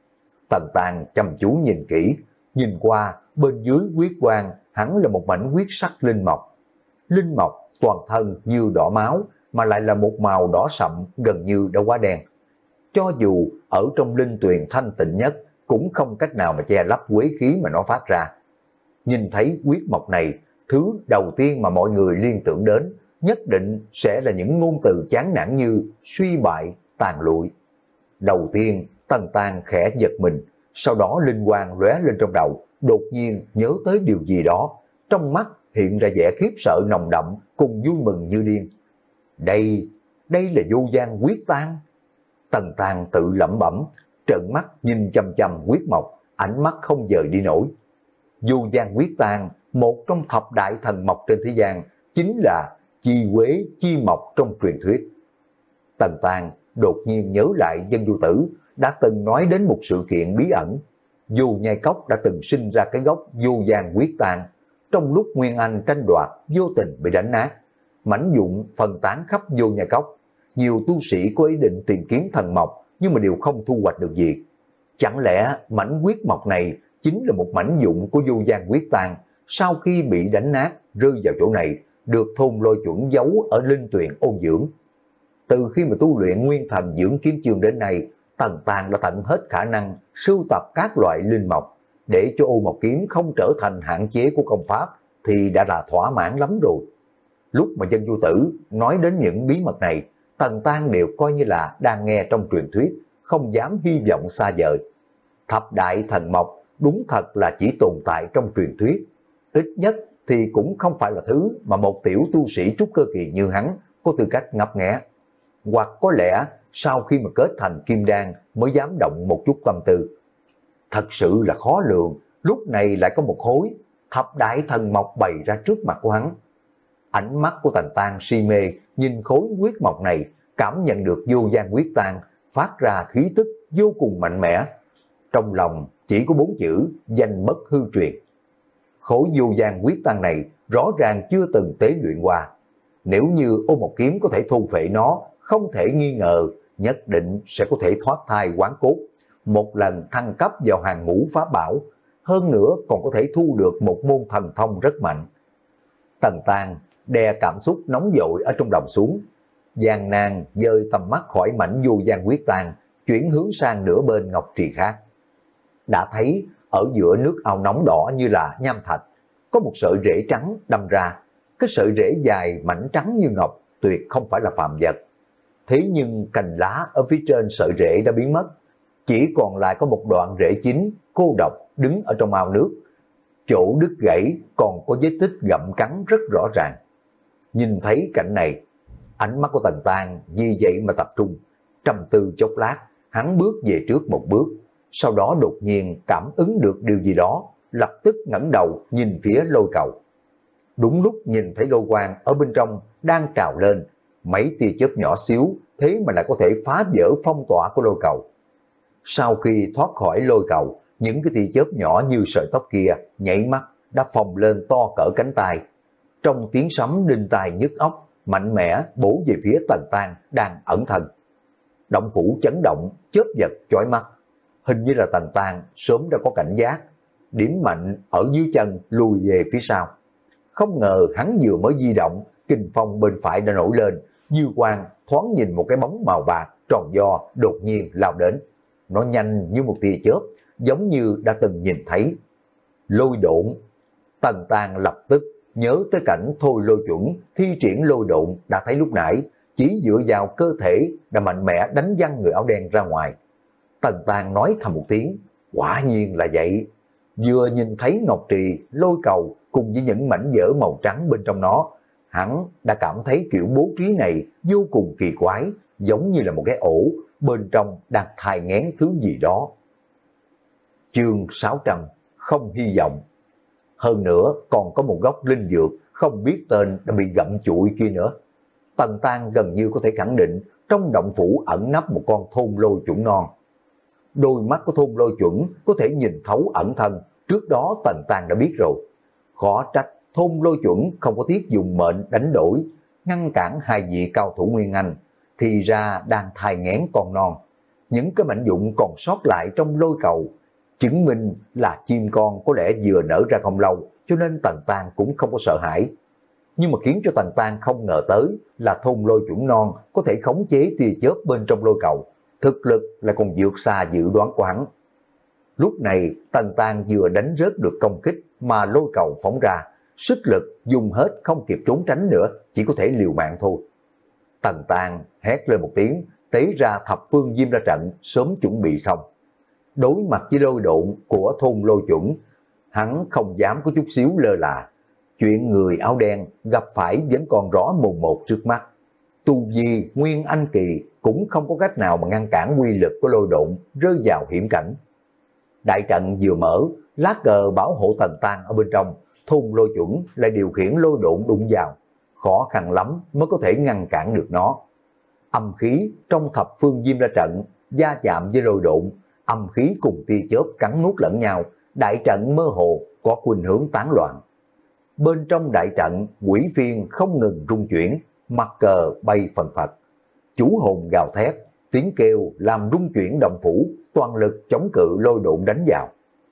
Tần Tàng chăm chú nhìn kỹ, nhìn qua bên dưới huyết quang hẳn là một mảnh huyết sắc linh mộc. Linh mộc toàn thân như đỏ máu, mà lại là một màu đỏ sậm gần như đã quá đen. Cho dù ở trong linh tuyền thanh tịnh nhất cũng không cách nào mà che lấp quế khí mà nó phát ra. Nhìn thấy huyết mộc này, thứ đầu tiên mà mọi người liên tưởng đến nhất định sẽ là những ngôn từ chán nản như suy bại, tàn lụi. Đầu tiên Tần Tàng khẽ giật mình, sau đó linh quang lóe lên trong đầu, đột nhiên nhớ tới điều gì đó, trong mắt hiện ra vẻ khiếp sợ nồng đậm cùng vui mừng như điên. Đây, đây là vô gian huyết tang. Tần Tàng tự lẩm bẩm, trợn mắt nhìn chằm chằm huyết mộc, ánh mắt không dời đi nổi. Vô gian huyết tang, một trong thập đại thần mộc trên thế gian, chính là chi quế chi mộc trong truyền thuyết. Tần Tàng đột nhiên nhớ lại Dân Vô Tử đã từng nói đến một sự kiện bí ẩn. Vô Nhai Cốc đã từng sinh ra cái gốc vô gian huyết tang. Trong lúc Nguyên Anh tranh đoạt, vô tình bị đánh nát, mảnh vụn phân tán khắp Vô Nhai Cốc. Nhiều tu sĩ có ý định tìm kiếm thần mộc nhưng mà đều không thu hoạch được gì. Chẳng lẽ mảnh huyết mộc này chính là một mảnh vụn của vô gian huyết tang, sau khi bị đánh nát rơi vào chỗ này, được Thôn Lôi Chuẩn giấu ở linh tuyền ôn dưỡng. Từ khi mà tu luyện Nguyên Thần Dưỡng Kiếm Chương đến nay, Tần Tàng đã tận hết khả năng sưu tập các loại linh mộc, để cho ô mộc kiếm không trở thành hạn chế của công pháp thì đã là thỏa mãn lắm rồi. Lúc mà Dân Vô Tử nói đến những bí mật này, Tần Tàng đều coi như là đang nghe trong truyền thuyết, không dám hy vọng xa vời. Thập đại thần mộc đúng thật là chỉ tồn tại trong truyền thuyết, ít nhất thì cũng không phải là thứ mà một tiểu tu sĩ trúc cơ kỳ như hắn có tư cách ngấp nghé. Hoặc có lẽ sau khi mà kết thành kim đan mới dám động một chút tâm tư. Thật sự là khó lường, lúc này lại có một khối thập đại thần mộc bày ra trước mặt của hắn. Ánh mắt của Tần Tàng si mê nhìn khối huyết mộc này, cảm nhận được vô gian huyết tang phát ra khí tức vô cùng mạnh mẽ. Trong lòng chỉ có bốn chữ danh bất hư truyền. Khối vô gian huyết tang này rõ ràng chưa từng tế luyện qua. Nếu như ô mộc kiếm có thể thu phệ nó, không thể nghi ngờ nhất định sẽ có thể thoát thai hoán cốt, một lần thăng cấp vào hàng ngũ pháp bảo, hơn nữa còn có thể thu được một môn thần thông rất mạnh. Tần Tàng đè cảm xúc nóng dội ở trong lòng xuống, gian nan dời tầm mắt khỏi mảnh vô gian huyết tang, chuyển hướng sang nửa bên ngọc trì khác. Đã thấy ở giữa nước ao nóng đỏ như là nham thạch, có một sợi rễ trắng đâm ra. Cái sợi rễ dài mảnh trắng như ngọc, tuyệt không phải là phàm vật. Thế nhưng cành lá ở phía trên sợi rễ đã biến mất, chỉ còn lại có một đoạn rễ chính cô độc đứng ở trong ao nước. Chỗ đứt gãy còn có vết tích gặm cắn rất rõ ràng. Nhìn thấy cảnh này, ánh mắt của Tần Tàng vì vậy mà tập trung. Trầm tư chốc lát, hắn bước về trước một bước, sau đó đột nhiên cảm ứng được điều gì đó, lập tức ngẩng đầu nhìn phía lôi cầu. Đúng lúc nhìn thấy lôi quang ở bên trong đang trào lên, mấy tia chớp nhỏ xíu thế mà lại có thể phá vỡ phong tỏa của lôi cầu. Sau khi thoát khỏi lôi cầu, những cái tia chớp nhỏ như sợi tóc kia nhảy mắt đã phồng lên to cỡ cánh tay. Trong tiếng sấm đinh tai nhức óc, mạnh mẽ bổ về phía Tần Tàng đang ẩn thân. Động phủ chấn động, chớp giật chói mắt. Hình như là Tần Tàng sớm đã có cảnh giác, điểm mạnh ở dưới chân lùi về phía sau. Không ngờ hắn vừa mới di động, kình phong bên phải đã nổi lên, như quang thoáng nhìn một cái bóng màu bạc tròn vo đột nhiên lao đến. Nó nhanh như một tia chớp, giống như đã từng nhìn thấy. Lôi độn. Tần Tàng lập tức nhớ tới cảnh Thôi Lôi Chuẩn thi triển lôi độn đã thấy lúc nãy, chỉ dựa vào cơ thể đã mạnh mẽ đánh văng người áo đen ra ngoài. Tần Tàng nói thầm một tiếng, quả nhiên là vậy. Vừa nhìn thấy ngọc trì, lôi cầu cùng với những mảnh vỡ màu trắng bên trong nó, hắn đã cảm thấy kiểu bố trí này vô cùng kỳ quái, giống như là một cái ổ, bên trong đang thai nghén thứ gì đó. Chương sáu trăm, không hy vọng. Hơn nữa còn có một gốc linh dược không biết tên đã bị gặm chụi kia nữa. Tần Tàng gần như có thể khẳng định trong động phủ ẩn nấp một con thôn lôi chuẩn non. Đôi mắt của thôn lôi chuẩn có thể nhìn thấu ẩn thân, trước đó Tần Tàng đã biết rồi. Khó trách thôn lôi chuẩn không có tiếc dùng mệnh đánh đổi, ngăn cản hai vị cao thủ Nguyên Anh, thì ra đang thai nghén con non. Những cái mảnh vụn còn sót lại trong lôi cầu, chứng minh là chim con có lẽ vừa nở ra không lâu, cho nên Tần Tàng cũng không có sợ hãi. Nhưng mà khiến cho Tần Tàng không ngờ tới là thôn lôi chuẩn non có thể khống chế tia chớp bên trong lôi cầu, thực lực là còn vượt xa dự đoán của hắn. Lúc này Tần Tàng vừa đánh rớt được công kích mà lôi cầu phóng ra, sức lực dùng hết không kịp trốn tránh nữa, chỉ có thể liều mạng thôi. Tần Tàng hét lên một tiếng, tế ra thập phương diêm ra trận, sớm chuẩn bị xong. Đối mặt với lôi độn của thôn lôi chuẩn, hắn không dám có chút xíu lơ là. Chuyện người áo đen gặp phải vẫn còn rõ mồn một trước mắt. Tu vi Nguyên Anh kỳ cũng không có cách nào mà ngăn cản quy lực của lôi độn rơi vào hiểm cảnh. Đại trận vừa mở, lá cờ bảo hộ Tần Tàng ở bên trong, thôn lôi chuẩn lại điều khiển lôi độn đụng vào. Khó khăn lắm mới có thể ngăn cản được nó. Âm khí trong thập phương diêm ra trận, va chạm với lôi độn, âm khí cùng tia chớp cắn nuốt lẫn nhau, đại trận mơ hồ có khuynh hướng tán loạn. Bên trong đại trận, quỷ phiên không ngừng rung chuyển, mặt cờ bay phần phật. Chủ hồn gào thét, tiếng kêu làm rung chuyển động phủ, toàn lực chống cự lôi độn đánh vào.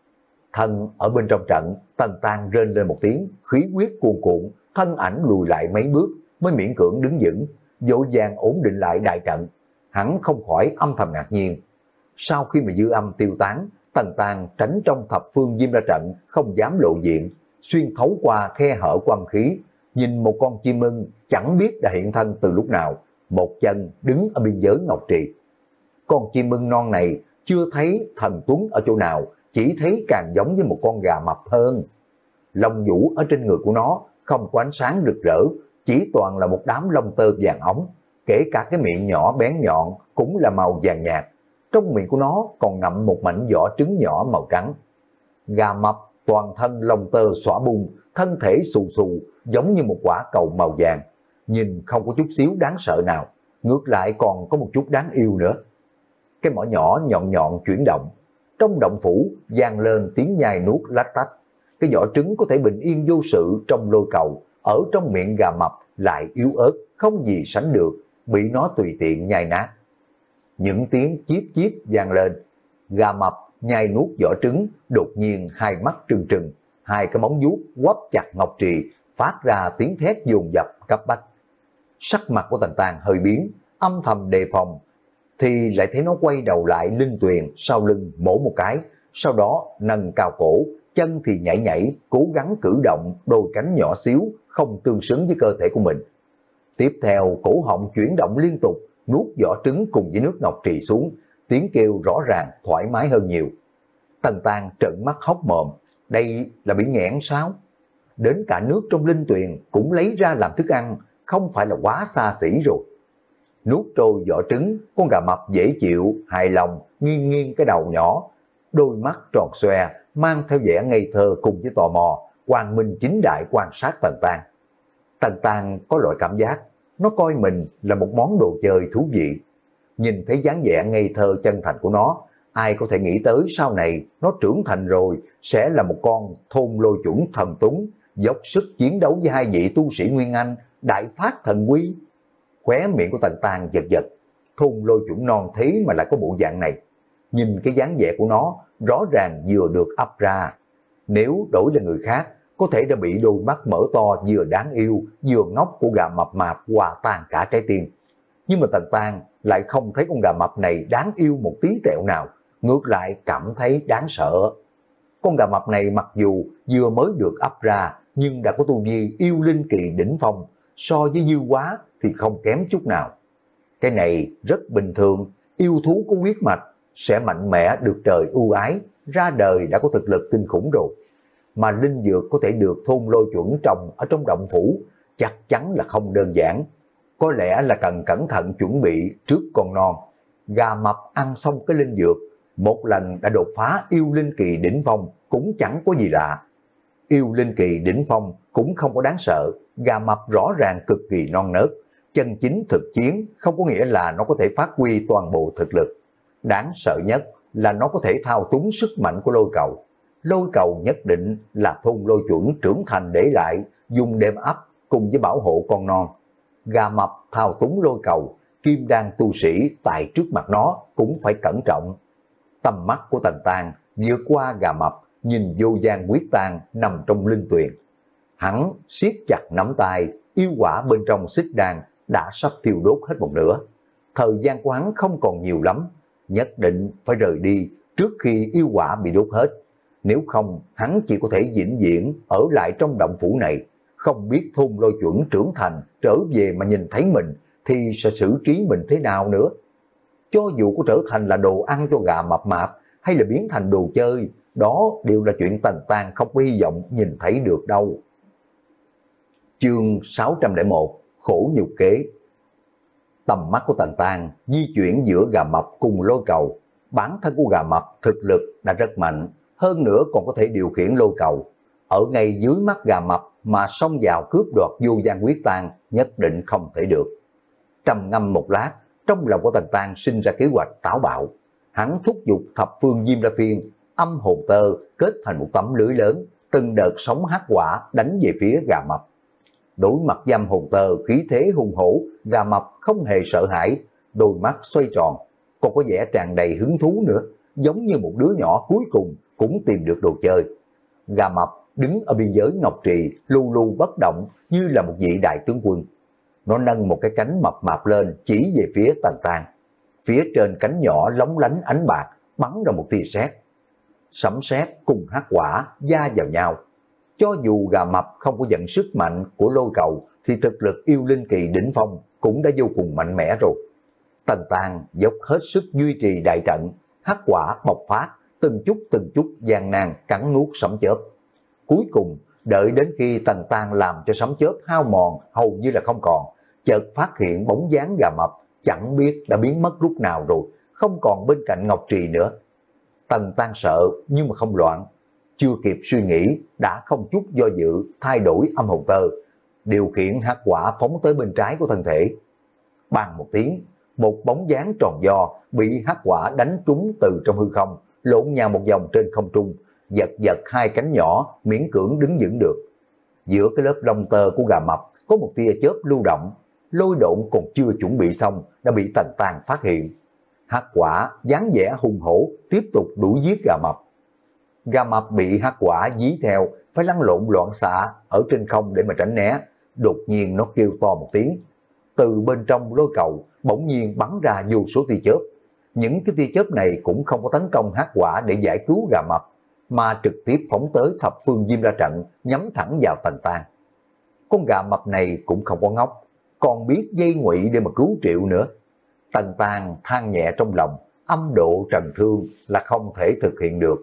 Thân ở bên trong trận, Tần Tàng rên lên một tiếng, khí huyết cuồn cuộn, thân ảnh lùi lại mấy bước mới miễn cưỡng đứng vững, vội vàng ổn định lại đại trận. Hắn không khỏi âm thầm ngạc nhiên. Sau khi mà dư âm tiêu tán, Tần Tàng tránh trong thập phương diêm ra trận, không dám lộ diện, xuyên thấu qua khe hở của âm khí, nhìn một con chim ưng chẳng biết đã hiện thân từ lúc nào, một chân đứng ở biên giới ngọc trì. Con chim ưng non này chưa thấy thần tuấn ở chỗ nào, chỉ thấy càng giống với một con gà mập hơn. Lông vũ ở trên người của nó không có ánh sáng rực rỡ, chỉ toàn là một đám lông tơ vàng óng, kể cả cái miệng nhỏ bén nhọn cũng là màu vàng nhạt. Trong miệng của nó còn ngậm một mảnh vỏ trứng nhỏ màu trắng. Gà mập toàn thân lông tơ xõa bung, thân thể xù xù giống như một quả cầu màu vàng, nhìn không có chút xíu đáng sợ nào, ngược lại còn có một chút đáng yêu nữa. Cái mỏ nhỏ nhọn nhọn chuyển động, trong động phủ vang lên tiếng nhai nuốt lách tách. Cái vỏ trứng có thể bình yên vô sự trong lôi cầu, ở trong miệng gà mập lại yếu ớt không gì sánh được, bị nó tùy tiện nhai nát. Những tiếng chíp chíp vang lên, gà mập nhai nuốt vỏ trứng, đột nhiên hai mắt trừng trừng, hai cái móng vuốt quắp chặt ngọc trì, phát ra tiếng thét dồn dập cấp bách. Sắc mặt của Tần Tàng hơi biến, âm thầm đề phòng, thì lại thấy nó quay đầu lại linh tuyền sau lưng mổ một cái, sau đó nâng cao cổ, chân thì nhảy nhảy, cố gắng cử động đôi cánh nhỏ xíu, không tương xứng với cơ thể của mình. Tiếp theo cổ họng chuyển động liên tục, nuốt vỏ trứng cùng với nước ngọc trì xuống, tiếng kêu rõ ràng thoải mái hơn nhiều. Tần Tàng trợn mắt hốc mồm, đây là bị nghẽn sao? Đến cả nước trong linh tuyền cũng lấy ra làm thức ăn, không phải là quá xa xỉ rồi. Nuốt trôi vỏ trứng, con gà mập dễ chịu, hài lòng, nghiêng nghiêng cái đầu nhỏ, đôi mắt tròn xoe, mang theo vẻ ngây thơ cùng với tò mò, quang minh chính đại quan sát Tần Tàng. Tần Tàng có loại cảm giác, nó coi mình là một món đồ chơi thú vị. Nhìn thấy dáng vẻ ngây thơ chân thành của nó, ai có thể nghĩ tới sau này nó trưởng thành rồi sẽ là một con thôn lôi chuẩn thần tuấn, dốc sức chiến đấu với hai vị tu sĩ Nguyên Anh, đại phát thần quy. Khóe miệng của Tần Tàng giật giật, thôn lôi chuẩn non thế mà lại có bộ dạng này. Nhìn cái dáng vẻ của nó, rõ ràng vừa được ấp ra. Nếu đổi là người khác, có thể đã bị đôi mắt mở to vừa đáng yêu, vừa ngốc của gà mập mạp hòa tan cả trái tim. Nhưng mà Tần Tàng lại không thấy con gà mập này đáng yêu một tí tẹo nào, ngược lại cảm thấy đáng sợ. Con gà mập này mặc dù vừa mới được ấp ra, nhưng đã có tu vi yêu linh kỳ đỉnh phong, so với Dư Quá thì không kém chút nào. Cái này rất bình thường, yêu thú có huyết mạch sẽ mạnh mẽ được trời ưu ái, ra đời đã có thực lực kinh khủng rồi. Mà linh dược có thể được thôn lôi chuẩn trồng ở trong động phủ, chắc chắn là không đơn giản. Có lẽ là cần cẩn thận chuẩn bị trước con non. Gà mập ăn xong cái linh dược, một lần đã đột phá yêu linh kỳ đỉnh phong cũng chẳng có gì lạ. Yêu linh kỳ đỉnh phong cũng không có đáng sợ, gà mập rõ ràng cực kỳ non nớt. Chân chính thực chiến không có nghĩa là nó có thể phát huy toàn bộ thực lực. Đáng sợ nhất là nó có thể thao túng sức mạnh của lôi cầu. Lôi cầu nhất định là thôn lôi chuẩn trưởng thành để lại, dùng đêm ấp cùng với bảo hộ con non. Gà mập thao túng lôi cầu, kim đan tu sĩ tại trước mặt nó cũng phải cẩn trọng. Tầm mắt của Tần Tang vượt qua gà mập, nhìn vô gian quyết tang nằm trong linh tuyền. Hắn siết chặt nắm tay, yêu quả bên trong xích đan đã sắp thiêu đốt hết một nửa. Thời gian của hắn không còn nhiều lắm, nhất định phải rời đi trước khi yêu quả bị đốt hết. Nếu không, hắn chỉ có thể vĩnh viễn ở lại trong động phủ này, không biết thôn lôi chuẩn trưởng thành trở về mà nhìn thấy mình thì sẽ xử trí mình thế nào nữa. Cho dù có trở thành là đồ ăn cho gà mập mạp hay là biến thành đồ chơi, đó đều là chuyện Tần Tang không có hy vọng nhìn thấy được đâu. Chương sáu trăm lẻ một, khổ nhục kế. Tầm mắt của Tần Tang di chuyển giữa gà mập cùng lôi cầu. Bản thân của gà mập thực lực đã rất mạnh, hơn nữa còn có thể điều khiển lôi cầu. Ở ngay dưới mắt gà mập mà xông vào cướp đoạt vô gian quyết tang nhất định không thể được. Trầm ngâm một lát, trong lòng của Tần Tang sinh ra kế hoạch táo bạo. Hắn thúc giục thập phương diêm la phiên, âm hồn tơ kết thành một tấm lưới lớn, từng đợt sóng hắc quả đánh về phía gà mập. Đối mặt với âm hồn tơ khí thế hùng hổ, gà mập không hề sợ hãi, đôi mắt xoay tròn, còn có vẻ tràn đầy hứng thú nữa, giống như một đứa nhỏ cuối cùng cũng tìm được đồ chơi. Gà mập đứng ở biên giới ngọc trì, lu lu bất động như là một vị đại tướng quân. Nó nâng một cái cánh mập mạp lên chỉ về phía Tần Tang. Phía trên cánh nhỏ lóng lánh ánh bạc bắn ra một tia sét. Sấm sét cùng hắc quả va vào nhau. Cho dù gà mập không có dẫn sức mạnh của lôi cầu thì thực lực yêu linh kỳ đỉnh phong cũng đã vô cùng mạnh mẽ rồi. Tần Tang dốc hết sức duy trì đại trận, hắc quả bộc phát, từng chút từng chút gian nan cắn nuốt sấm chớp. Cuối cùng, đợi đến khi Tần Tang làm cho sấm chớp hao mòn hầu như là không còn, chợt phát hiện bóng dáng gà mập chẳng biết đã biến mất lúc nào rồi, không còn bên cạnh ngọc trì nữa. Tần Tang sợ nhưng mà không loạn, chưa kịp suy nghĩ đã không chút do dự thay đổi âm hồn tơ, điều khiển hắc quả phóng tới bên trái của thân thể. Bang một tiếng, một bóng dáng tròn do bị hắc quả đánh trúng từ trong hư không, lộn nhào một vòng trên không trung, giật giật hai cánh nhỏ miễn cưỡng đứng vững được. Giữa cái lớp lông tơ của gà mập có một tia chớp lưu động, lôi độn còn chưa chuẩn bị xong đã bị Tần Tang phát hiện. Hắc quả dáng vẻ hung hổ tiếp tục đuổi giết gà mập. Gà mập bị hắc quả dí theo, phải lăn lộn loạn xạ ở trên không để mà tránh né. Đột nhiên nó kêu to một tiếng. Từ bên trong lôi cầu bỗng nhiên bắn ra vô số tia chớp. Những cái tia chớp này cũng không có tấn công hắc quả để giải cứu gà mập, mà trực tiếp phóng tới thập phương diêm ra trận, nhắm thẳng vào Tần Tang. Con gà mập này cũng không có ngốc, còn biết dây ngụy để mà cứu Triệu nữa. Tần Tang than nhẹ trong lòng, âm độ trần thương là không thể thực hiện được.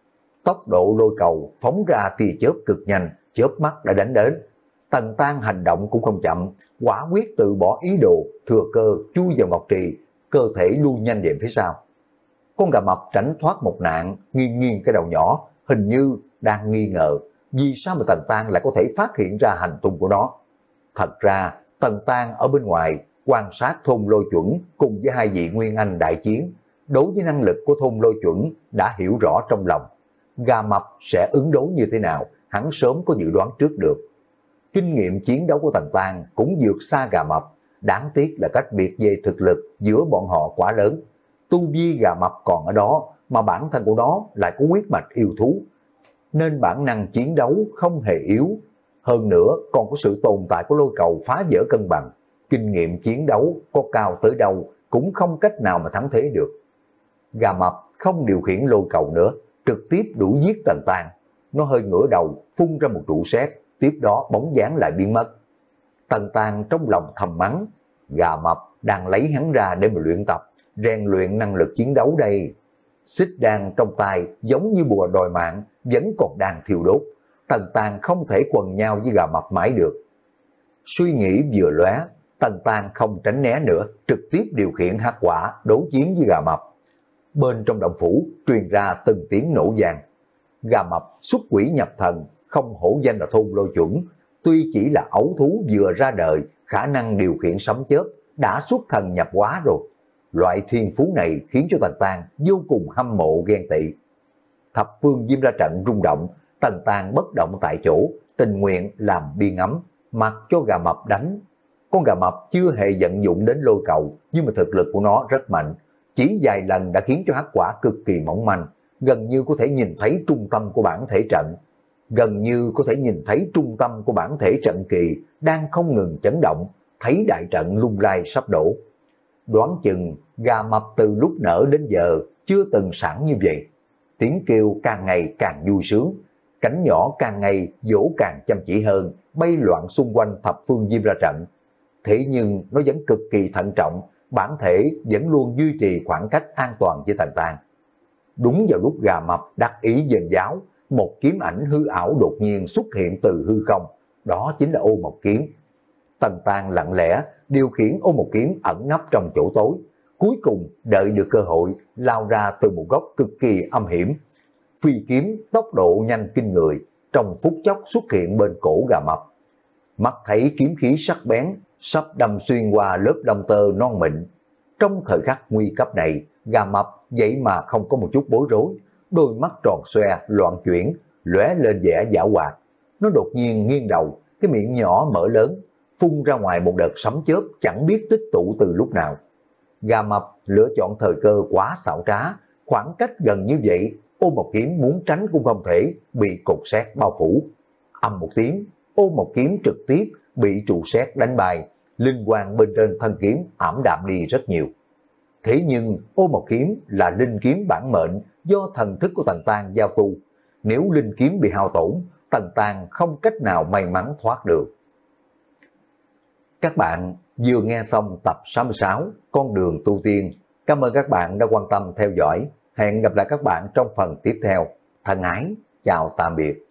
Tốc độ lôi cầu phóng ra tia chớp cực nhanh, chớp mắt đã đánh đến. Tần Tang hành động cũng không chậm, quả quyết từ bỏ ý đồ, thừa cơ chui vào ngọc trì, cơ thể lui nhanh về phía sau. Con gà mập tránh thoát một nạn, nghiêng nghiêng cái đầu nhỏ, hình như đang nghi ngờ vì sao mà Tần Tang lại có thể phát hiện ra hành tung của nó. Thật ra Tần Tang ở bên ngoài quan sát thôn lôi chuẩn cùng với hai vị nguyên anh đại chiến, đối với năng lực của thôn lôi chuẩn đã hiểu rõ trong lòng. Gà mập sẽ ứng đối như thế nào, hắn sớm có dự đoán trước được. Kinh nghiệm chiến đấu của Tần Tang cũng vượt xa gà mập, đáng tiếc là cách biệt về thực lực giữa bọn họ quá lớn. Tu vi gà mập còn ở đó, mà bản thân của nó lại có huyết mạch yêu thú, nên bản năng chiến đấu không hề yếu. Hơn nữa còn có sự tồn tại của lôi cầu phá vỡ cân bằng, kinh nghiệm chiến đấu có cao tới đâu cũng không cách nào mà thắng thế được. Gà mập không điều khiển lôi cầu nữa, trực tiếp đuổi giết Tần Tang. Nó hơi ngửa đầu phun ra một trụ sét, tiếp đó bóng dáng lại biến mất. Tần Tang trong lòng thầm mắng, gà mập đang lấy hắn ra để mà luyện tập, rèn luyện năng lực chiến đấu đây. Xích đan trong tay giống như bùa đòi mạng, vẫn còn đang thiêu đốt. Tần Tàn không thể quần nhau với gà mập mãi được. Suy nghĩ vừa lóe, Tần Tàn không tránh né nữa, trực tiếp điều khiển hắc quả đấu chiến với gà mập. Bên trong động phủ truyền ra từng tiếng nổ vang. Gà mập xuất quỷ nhập thần, không hổ danh là thôn lôi chuẩn. Tuy chỉ là ấu thú vừa ra đời, khả năng điều khiển sấm chớp đã xuất thần nhập hóa rồi. Loại thiên phú này khiến cho Tần Tàn vô cùng hâm mộ ghen tị. Thập phương diêm ra trận rung động, Tần Tàn bất động tại chỗ, tình nguyện làm biên ấm, mặc cho gà mập đánh. Con gà mập chưa hề vận dụng đến lôi cầu, nhưng mà thực lực của nó rất mạnh. Chỉ vài lần đã khiến cho hắc quả cực kỳ mỏng manh, gần như có thể nhìn thấy trung tâm của bản thể trận. Gần như có thể nhìn thấy trung tâm của bản thể trận kỳ đang không ngừng chấn động, thấy đại trận lung lay sắp đổ. Đoán chừng gà mập từ lúc nở đến giờ chưa từng sẵn như vậy. Tiếng kêu càng ngày càng vui sướng, cánh nhỏ càng ngày vỗ càng chăm chỉ hơn, bay loạn xung quanh thập phương diêm ra trận. Thế nhưng nó vẫn cực kỳ thận trọng, bản thể vẫn luôn duy trì khoảng cách an toàn với Tần Tàn. Đúng vào lúc gà mập đắc ý giền giáo, một kiếm ảnh hư ảo đột nhiên xuất hiện từ hư không, đó chính là Ô Mộc Kiếm. Tần Tàn lặng lẽ điều khiển Ô Mộc Kiếm ẩn nấp trong chỗ tối, cuối cùng đợi được cơ hội lao ra từ một góc cực kỳ âm hiểm. Phi kiếm tốc độ nhanh kinh người, trong phút chốc xuất hiện bên cổ gà mập. Mắt thấy kiếm khí sắc bén sắp đâm xuyên qua lớp lông tơ non mịn. Trong thời khắc nguy cấp này, gà mập vậy mà không có một chút bối rối, đôi mắt tròn xoe loạn chuyển, lóe lên vẻ giảo hoạt. Nó đột nhiên nghiêng đầu, cái miệng nhỏ mở lớn, phun ra ngoài một đợt sấm chớp chẳng biết tích tụ từ lúc nào. Gà mập lựa chọn thời cơ quá xảo trá, khoảng cách gần như vậy, Ô Mộc Kiếm muốn tránh cũng không thể, bị cột sét bao phủ. Âm một tiếng, Ô Mộc Kiếm trực tiếp bị trụ sét đánh bay, linh quang bên trên thân kiếm ảm đạm đi rất nhiều. Thế nhưng Ô Mộc Kiếm là linh kiếm bản mệnh do thần thức của Tần Tàn giao tu. Nếu linh kiếm bị hao tổn, Tần Tàn không cách nào may mắn thoát được. Các bạn vừa nghe xong tập sáu mươi sáu Con đường tu tiên. Cảm ơn các bạn đã quan tâm theo dõi. Hẹn gặp lại các bạn trong phần tiếp theo. Thân ái, chào tạm biệt.